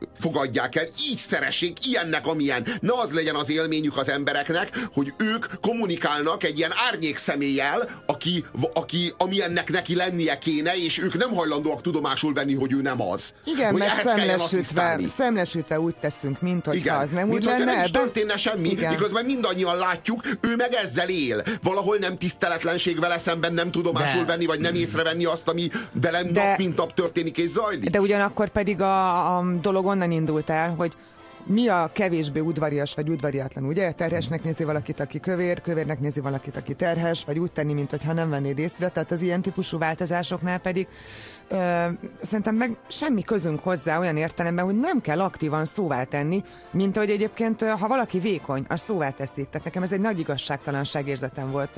fogadják el, így szeressék, ilyennek, amilyen. Ne az legyen az élményük az embereknek, hogy ők kommunikálnak egy ilyen árnyék személlyel, aki, aki, amilyennek neki lennie kéne, és ők nem hajlandóak tudomásul venni, hogy ő nem az. Igen, hogy mert szemlesütve, szemlesütve úgy teszünk, mint hogyha az nem úgy lenne. Nem is történne semmi, igen. Miközben mindannyian látjuk, ő meg ezzel él. Valahol nem tiszteletlenség vele szemben, nem tudomásul de. venni, vagy nem észrevenni azt, ami velem de, nap mint nap történik és zajlik. De ugyanakkor pedig a, a dolog onnan indult el, hogy mi a kevésbé udvarias vagy udvariatlan, ugye? Terhesnek nézi valakit, aki kövér, kövérnek nézi valakit, aki terhes, vagy úgy tenni, mintha nem vennéd észre. Tehát az ilyen típusú változásoknál pedig ö, szerintem meg semmi közünk hozzá olyan értelemben, hogy nem kell aktívan szóvá tenni, mint ahogy egyébként, ha valaki vékony, az szóvá teszik. Tehát nekem ez egy nagy igazságtalanság érzetem volt.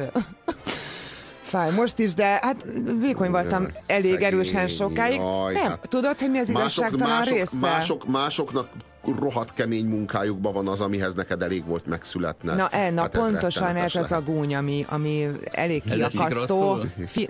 Fáj most is, de hát vékony voltam elég Szegény, erősen sokáig. Jaj, nem, hát tudod, hogy mi az igazságtalan mások, része? Mások, másoknak rohadt kemény munkájukban van az, amihez neked elég volt megszületni. Na, e, na hát pontosan ez, ez az a gúny, ami, ami elég kiakasztó. Fi-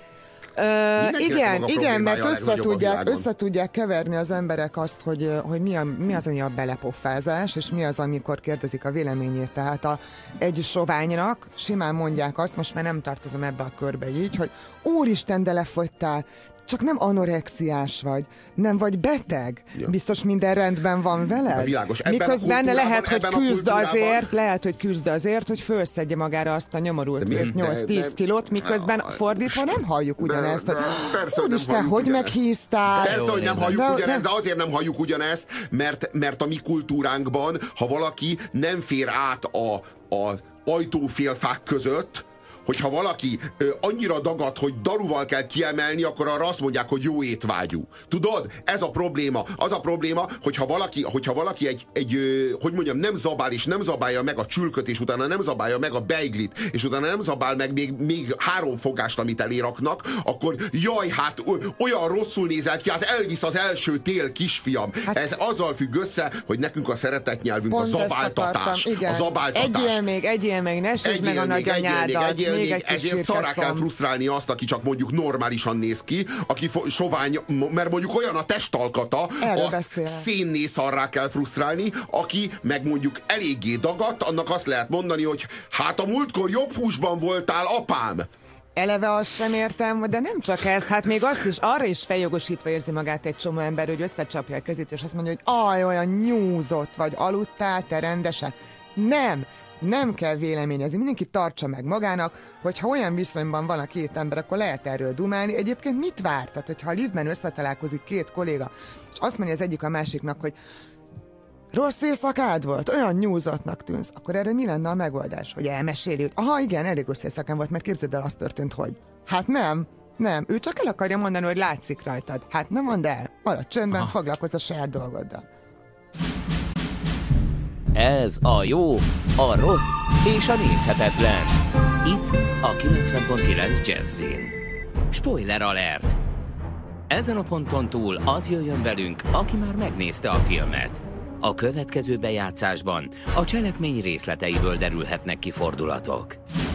Ö, igen, igen, mert összetudják, összetudják keverni az emberek azt, hogy, hogy mi, a, mi az, ami a belepofázás, és mi az, amikor kérdezik a véleményét. Tehát a, egy soványnak simán mondják azt, most már nem tartozom ebbe a körbe így, hogy úristen, de lefogytál, csak nem anorexiás vagy, nem vagy beteg. Ja. Biztos minden rendben van veled. Világos. Miközben lehet, hogy küzd azért, lehet, hogy küzd azért, hogy fölszedje magára azt a nyomorult nyolc-tíz kilót, miközben fordítva nem halljuk ugyanezt. De, de, persze, úristen, hogy meghíztál? Persze, hogy nem halljuk de, ugyanezt, de azért nem halljuk ugyanezt, mert, mert a mi kultúránkban, ha valaki nem fér át a, a ajtófélfák között, hogyha valaki ö, annyira dagad, hogy daruval kell kiemelni, akkor arra azt mondják, hogy jó étvágyú. Tudod? Ez a probléma. Az a probléma, hogyha valaki, hogyha valaki egy, egy ö, hogy mondjam, nem zabál, és nem zabálja meg a csülköt, és utána nem zabálja meg a beiglit, és utána nem zabál meg még, még három fogást, amit eléraknak, akkor jaj, hát ö, olyan rosszul nézel ki, hát elvisz az első tél, kisfiam. Hát, ez azzal függ össze, hogy nekünk a szeretett nyelvünk a zabáltatás. A zabáltatás. Egyél még, egyél még, ne sőt meg a nagyanyádat. Még ezért szarrá kell frusztrálni azt, aki csak mondjuk normálisan néz ki, aki sovány, mert mondjuk olyan a testalkata, erről azt beszél. Szénné szarrá kell frusztrálni, aki meg mondjuk eléggé dagadt, annak azt lehet mondani, hogy hát a múltkor jobb húsban voltál, apám. Eleve azt sem értem, de nem csak ez, hát még azt is, arra is feljogosítva érzi magát egy csomó ember, hogy összecsapja a kezét, és azt mondja, hogy aj, olyan nyúzott vagy, aludtál te rendesen. Nem! Nem kell véleményezni, mindenki tartsa meg magának, hogyha olyan viszonyban van a két ember, akkor lehet erről dumálni. Egyébként mit vár? Tehát, hogyha a liftben összetalálkozik két kolléga, és azt mondja az egyik a másiknak, hogy rossz éjszakád volt, olyan nyúzottnak tűnsz, akkor erre mi lenne a megoldás? Hogy elmeséli, hogy aha, igen, elég rossz éjszakám volt, mert képzeld el, az történt, hogy hát nem, nem, ő csak el akarja mondani, hogy látszik rajtad. Hát nem mondd el, maradj csöndben, aha. Foglalkozz a saját dolgoddal. Ez a jó, a rossz és a nézhetetlen. Itt a kilencven pont kilenc Jazzin. Spoiler alert! Ezen a ponton túl az jöjjön velünk, aki már megnézte a filmet. A következő bejátszásban a cselekmény részleteiből derülhetnek ki fordulatok.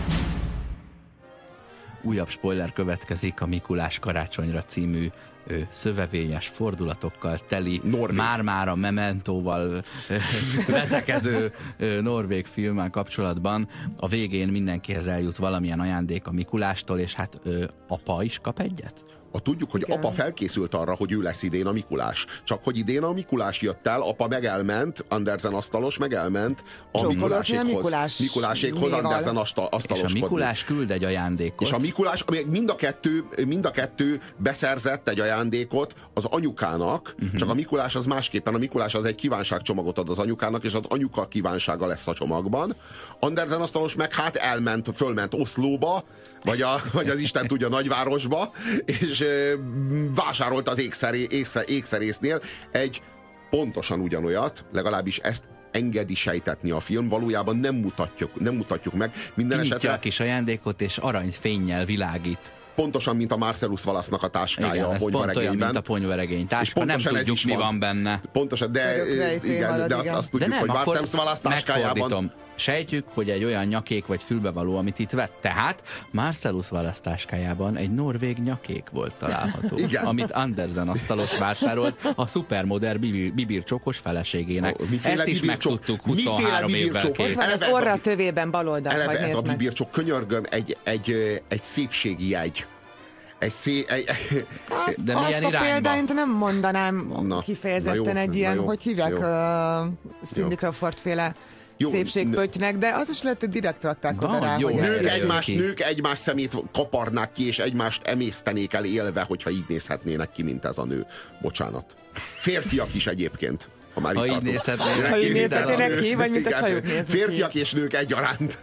Újabb spoiler következik a Mikulás karácsonyra című ö, szövevényes fordulatokkal teli, Norvég. már-már a Mementóval vetekedő ö, norvég filmmel kapcsolatban. A végén mindenkihez eljut valamilyen ajándék a Mikulástól, és hát ö, apa is kap egyet? A tudjuk, hogy igen. Apa felkészült arra, hogy ő lesz idén a Mikulás. Csak hogy idén a Mikulás jött el, apa megelment, Andersen asztalos megelment a Mikulásékhoz. Mikulás Mikulásékhoz Andersen asztaloskodni. És a Mikulás küld egy ajándékot. És a Mikulás, mind a kettő, mind a kettő beszerzett egy ajándékot az anyukának, uh-huh. Csak a Mikulás az másképpen. A Mikulás az egy kívánságcsomagot ad az anyukának, és az anyuka kívánsága lesz a csomagban. Andersen asztalos meg hát elment, fölment Oszlóba, vagy, a, vagy az Isten tudja nagyvárosba, és e, vásárolt az ékszeré, ékszer, ékszerésznél egy pontosan ugyanolyat, legalábbis ezt engedi sejtetni a film, valójában nem mutatjuk, nem mutatjuk meg. Minden Kinyitja esetre a kis ajándékot, és aranyfénnyel világít. Pontosan, mint a Marcellus Wallace-nak a táskája. Igen, a ez pont olyan, mint a ponyveregény táska, nem tudjuk, mi van. van benne. Pontosan, de, igen, marad, de azt, azt tudjuk, hogy Marcellus Wallace táskájában Sejtjük, hogy egy olyan nyakék vagy fülbevaló, amit itt vett. Tehát Marcellus Wallace táskájában egy norvég nyakék volt található, amit Andersen asztalos vásárolt a szupermodern bibir, bibircsokos feleségének. Oh, ezt is megtudtuk huszonhárom évvel később. Az orra tövében baloldal. Eleve ez a bibircsok, könyörgöm, egy, egy, egy szépségi jegy. Egy szé... Egy, azt, de azt milyen a irányba? példányt nem mondanám na, kifejezetten na jó, egy ilyen, jó, hogy hívják jó. uh, Cindy Crawford féle Jó, szépségpöttynek, de az is lehet, hogy direkt rakták Van, oda rá, jó, hogy nők Nők ez- egymás, ki. nők egymás szemét kaparnák ki, és egymást emésztenék el élve, hogyha így nézhetnének ki, mint ez a nő. Bocsánat. Férfiak is egyébként. Ha már Ha itt így tartunk. nézhetnének Ha így ki, mint ez a nézhetnének nő. ki, vagy mint a Igen. csajok néznek ki. Férfiak és nők egyaránt.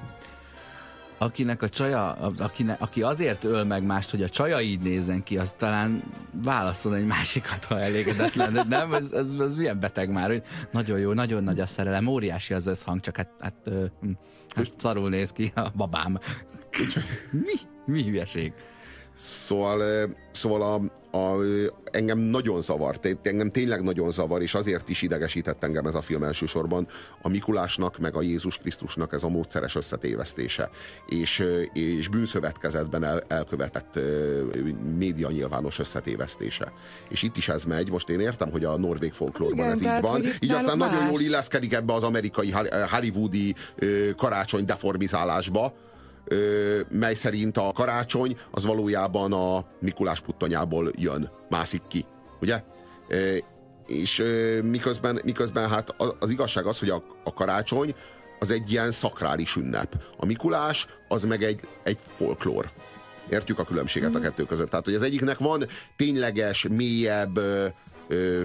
Akinek a csaja, akine, aki azért öl meg mást, hogy a csaja így nézzen ki, az talán válaszol egy másikat, ha elégedetlen. De nem, ez, ez, ez milyen beteg már, hogy nagyon jó, nagyon nagy a szerelem, óriási az összhang, csak hát, hát, ö, hm, hát szarul néz ki a babám. Mi? Mi hülyeség? Szóval, eh, szóval a, a, engem nagyon zavar, té- engem tényleg nagyon zavar, és azért is idegesített engem ez a film elsősorban, a Mikulásnak meg a Jézus Krisztusnak ez a módszeres összetévesztése, és, eh, és bűnszövetkezetben el, elkövetett eh, média nyilvános összetévesztése. És itt is ez megy, most én értem, hogy a norvég folklórban Igen, ez így tehát, van, hogy itt így aztán náluk nagyon más. jól illeszkedik ebbe az amerikai hollywoodi eh, karácsony deformizálásba, Ö, mely szerint a karácsony az valójában a Mikulás puttonyából jön, mászik ki, ugye? Ö, és ö, miközben, miközben hát az, az igazság az, hogy a, a karácsony az egy ilyen szakrális ünnep. A Mikulás az meg egy, egy folklór. Értjük a különbséget a kettő között. Tehát, hogy az egyiknek van tényleges, mélyebb ö, ö,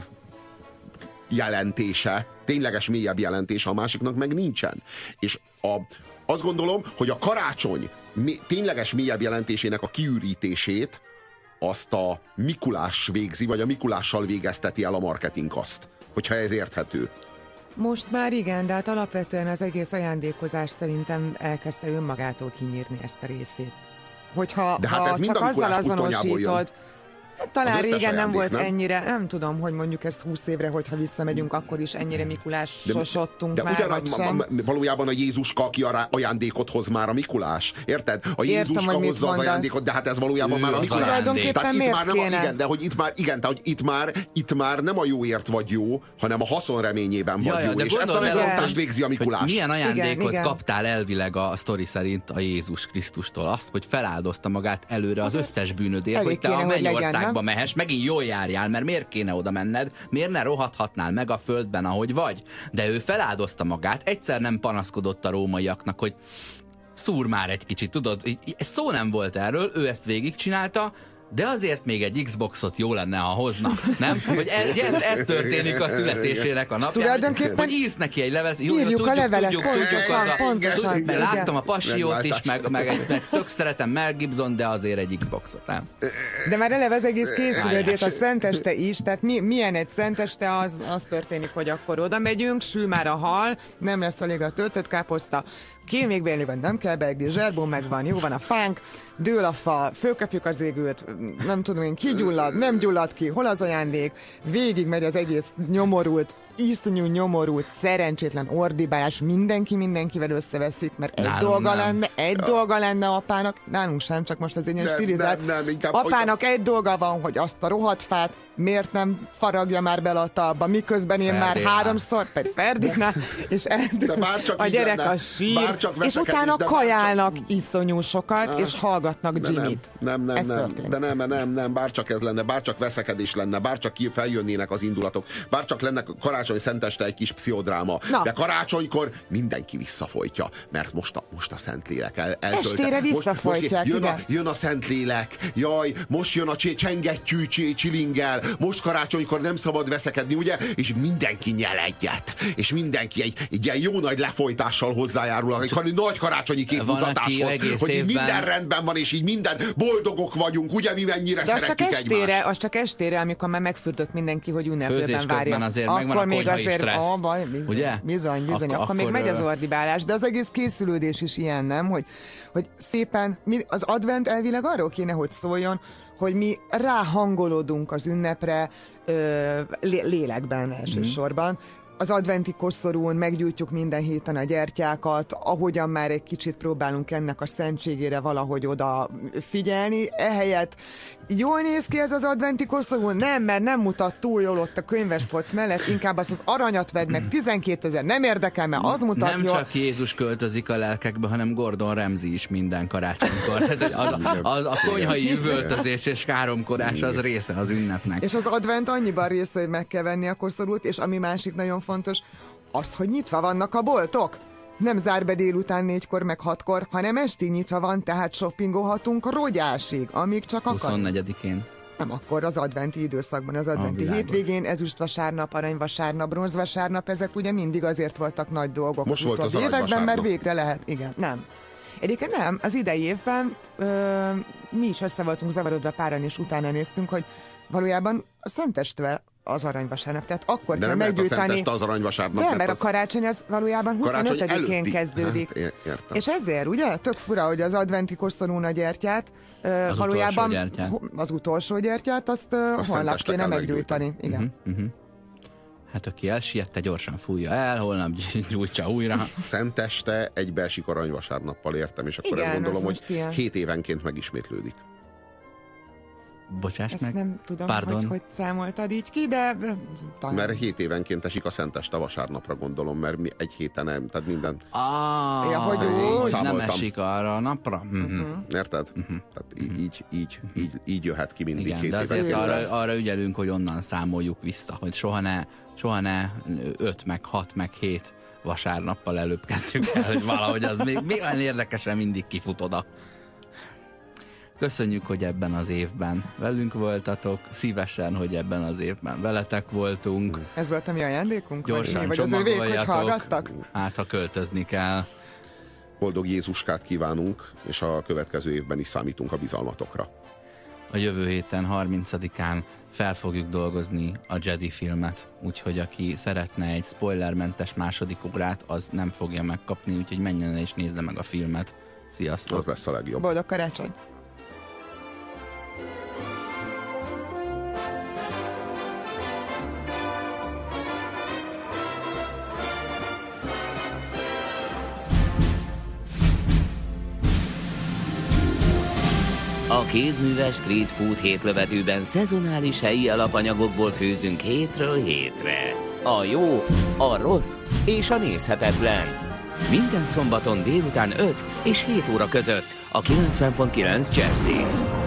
jelentése, tényleges mélyebb jelentése, a másiknak meg nincsen. És a azt gondolom, hogy a karácsony mi, tényleges mélyebb jelentésének a kiürítését azt a Mikulás végzi, vagy a Mikulással végezteti el a marketing azt, hogyha ez érthető. Most már igen, de hát alapvetően az egész ajándékozás szerintem elkezdte önmagától kinyírni ezt a részét. Hogyha De hát ha ez mind csak a azzal Mikulás puttonyából jön. azonosítod, talán Az összes régen nem ajándék, volt nem? ennyire, nem tudom, hogy mondjuk ez húsz évre, hogyha visszamegyünk, akkor is ennyire Mikulásosodtunk De már, ugyan, vagy ma, sem. ma, valójában a Jézuska, aki ará- ajándékot hoz már a Mikulás. Érted? A Értem, Jézuska hogy mit hozza az mondasz. ajándékot, de hát ez valójában Ő már a az Mikulás. ajándék. Tulajdonképpen Tehát itt miért már nem a, kéne? igen, de hogy itt már, igen, tehát, hogy itt már, itt már nem a jóért vagy jó, hanem a haszon reményében vagy Ja, ja, jó. de És ezt a gondold el megosztást azt, végzi a hogy Mikulás. milyen ajándékot Igen, igen. kaptál elvileg a sztori szerint a Jézus Krisztustól? Azt, hogy feláldozta magát előre az összes bűnödért, elég hogy te kéne, a hogy legyen, mennyországba nem? mehess, megint jól járjál, mert miért kéne oda menned? Miért ne rohadhatnál meg a földben, ahogy vagy? De ő feláldozta magát, egyszer nem panaszkodott a rómaiaknak, hogy szúr már egy kicsit, tudod? Így- Szó nem volt erről, ő ezt végigcsinálta, de azért még egy Xboxot jó lenne, ha hozna, nem? Hogy ez, ez, ez történik a születésének a napján. tulajdonképpen Hogy írsz neki egy levelet, jó, jó, írjuk a tudjuk, levelet, tudjuk, pontosan, tudjuk, az a- pontosan, tudjuk, mert igen. láttam a Passiót is, meg, meg, Megváltás. meg tök szeretem Mel Gibson, de azért egy Xboxot, nem? De már eleve az egész készülődés, a Várjál. szenteste is, tehát mi, milyen egy szenteste, az, az történik, hogy akkor oda megyünk, sül már a hal, nem lesz elég a töltött káposzta, kél még bélni van, nem kell beegni, zserbó megvan, jó van a fánk, dől a fa, fölköpjük az égőt, nem tudom én, kigyullad, nem gyullad ki, hol az ajándék, végig megy az egész nyomorult, iszonyú nyomorult, szerencsétlen ordibálás, mindenki mindenkivel összeveszik, mert egy Nálunk dolga nem. lenne, egy dolga lenne apának, nálunk sem, csak most ez egy ilyen Nem, stilizált, nem, nem, inkább, apának egy dolga van, hogy azt a rohadt fát miért nem faragja már bele a talba, miközben én már Ferdinand. háromszor, pedig Ferdinand, és De bárcsak a így gyerek lenne, a sír, bárcsak és veszekedés, utána de kajálnak iszonyú sokat, és hallgatnak De nem, Jimmy-t. nem, nem, Ez nem, történik. de nem, nem, nem, bárcsak ez lenne, bárcsak veszekedés lenne, bárcsak ki feljönnének az indulatok, bárcsak lenne karácsony szenteste egy kis pszichodráma, Na. de karácsonykor mindenki visszafolytja, mert most a, most a Szentlélek el, eltölte. Estére visszafolytják, most, most jön, a, igen. jön a Szentlélek, jaj, most jön a csi- csengettyű csi- csilingel, most karácsonykor nem szabad veszekedni, ugye? És mindenki nyel egyet, és mindenki egy, egy ilyen jó nagy lefolytással hozzájárul, egy kar- nagy karácsonyi Van, aki képmutatáshoz, egész hogy így évben- minden rendben van, és így minden boldogok vagyunk, ugye mi mennyire De az csak szeretjük estére, egymást. az csak estére, amikor már megfürdött mindenki, hogy Főzés ünneplőben közben várja. azért akkor megvan a még konyhai azért, stressz. Ó, baj, bizony, Ugye? bizony, bizony, Ak- akkor, még akkor, megy az ö, ordibálás, de az egész készülődés is ilyen, nem? Hogy, hogy szépen, mi- az advent elvileg arról kéne, hogy szóljon, hogy mi ráhangolódunk az ünnepre ö, lé- lélekben elsősorban, az adventi koszorún meggyújtjuk minden héten a gyertyákat, ahogyan már egy kicsit próbálunk ennek a szentségére valahogy oda figyelni. Ehelyett jól néz ki ez az adventi koszorún? Nem, mert nem mutat túl jól ott a könyvespolc mellett, inkább azt az aranyat vedd meg, tizenkétezer, nem érdekel, mert az mutat Nem jól. csak Jézus költözik a lelkekbe, hanem Gordon Ramsay is minden karácsonykor. Az, az, a konyhai üvöltözés és káromkodás az része az ünnepnek. És az advent annyiban része, hogy meg kell venni a koszorút, és ami másik nagyon fontos, az, hogy nyitva vannak a boltok. Nem zár be délután négykor meg hatkor, hanem estig nyitva van, tehát shoppingolhatunk rogyásig, amíg csak akar. huszonnegyedikén. Nem, akkor az adventi időszakban, az adventi világos. hétvégén, ezüstvasárnap, aranyvasárnap, bronzvasárnap, ezek ugye mindig azért voltak nagy dolgok. Most volt az utóbbi években, mert aranyvasárnap. végre lehet, igen, nem. Egyébként nem, az idei évben ö, mi is össze voltunk zavarodva páran, és utána néztünk, hogy valójában a Szentestve az aranyvasárnap, tehát akkor De kell nem lehet a meggyújtani. Szenteste az aranyvasárnap. Nem, mert a az karácsony az valójában karácsony huszonötödikén előtti. kezdődik. Hát, é- értem. És ezért, ugye? Tök fura, hogy az adventi koszorún a gyertyát, ö, Az valójában utolsó gyertyát. ho- az utolsó gyertyát, azt ö, holnap Szenteste kéne kell meggyújtani. Igen. Uh-huh. Hát aki elsiette, gyorsan fújja el, holnap gyújtsa újra. Szenteste egybeesik aranyvasárnappal, értem, és akkor Igen, ezt gondolom, az hogy most ilyen. hét évenként megismétlődik. Bocsáss Ezt meg. nem tudom, Pardon. hogy hogy számoltad így ki, de ö, talán. Mert hét évenként esik a Szenteste vasárnapra, gondolom, mert mi egy héten nem, tehát minden, Ah, Ja, hogy így úgy. nem Számoltam. esik arra a napra? Uh-huh. érted? Tehát í- így, így, így, így jöhet ki mindig Igen, hét de azért évenként. arra, arra ügyelünk, hogy onnan számoljuk vissza, hogy soha ne, soha ne öt, meg hat, meg hét vasárnappal előbb kezdjük el, hogy valahogy az még, még olyan érdekesen mindig kifut oda. Köszönjük, hogy ebben az évben velünk voltatok, szívesen, hogy ebben az évben veletek voltunk. Ez volt a mi ajándékunk? Gyorsan Vagy, vagy az övék, hogy csomagoljatok, hallgattak? hát ha költözni kell. Boldog Jézuskát kívánunk, és a következő évben is számítunk a bizalmatokra. A jövő héten harmincadikán fel fogjuk dolgozni a Jedi filmet, úgyhogy aki szeretne egy spoilermentes második órát, az nem fogja megkapni, úgyhogy menjen el és nézze meg a filmet. Sziasztok! Az lesz a legjobb. Boldog karácsony! A kézműves street food hétlövetőben szezonális helyi alapanyagokból főzünk hétről hétre. A jó, a rossz és a nézhetetlen. Minden szombaton délután öt és hét óra között a kilencven pont kilenc Jazzy.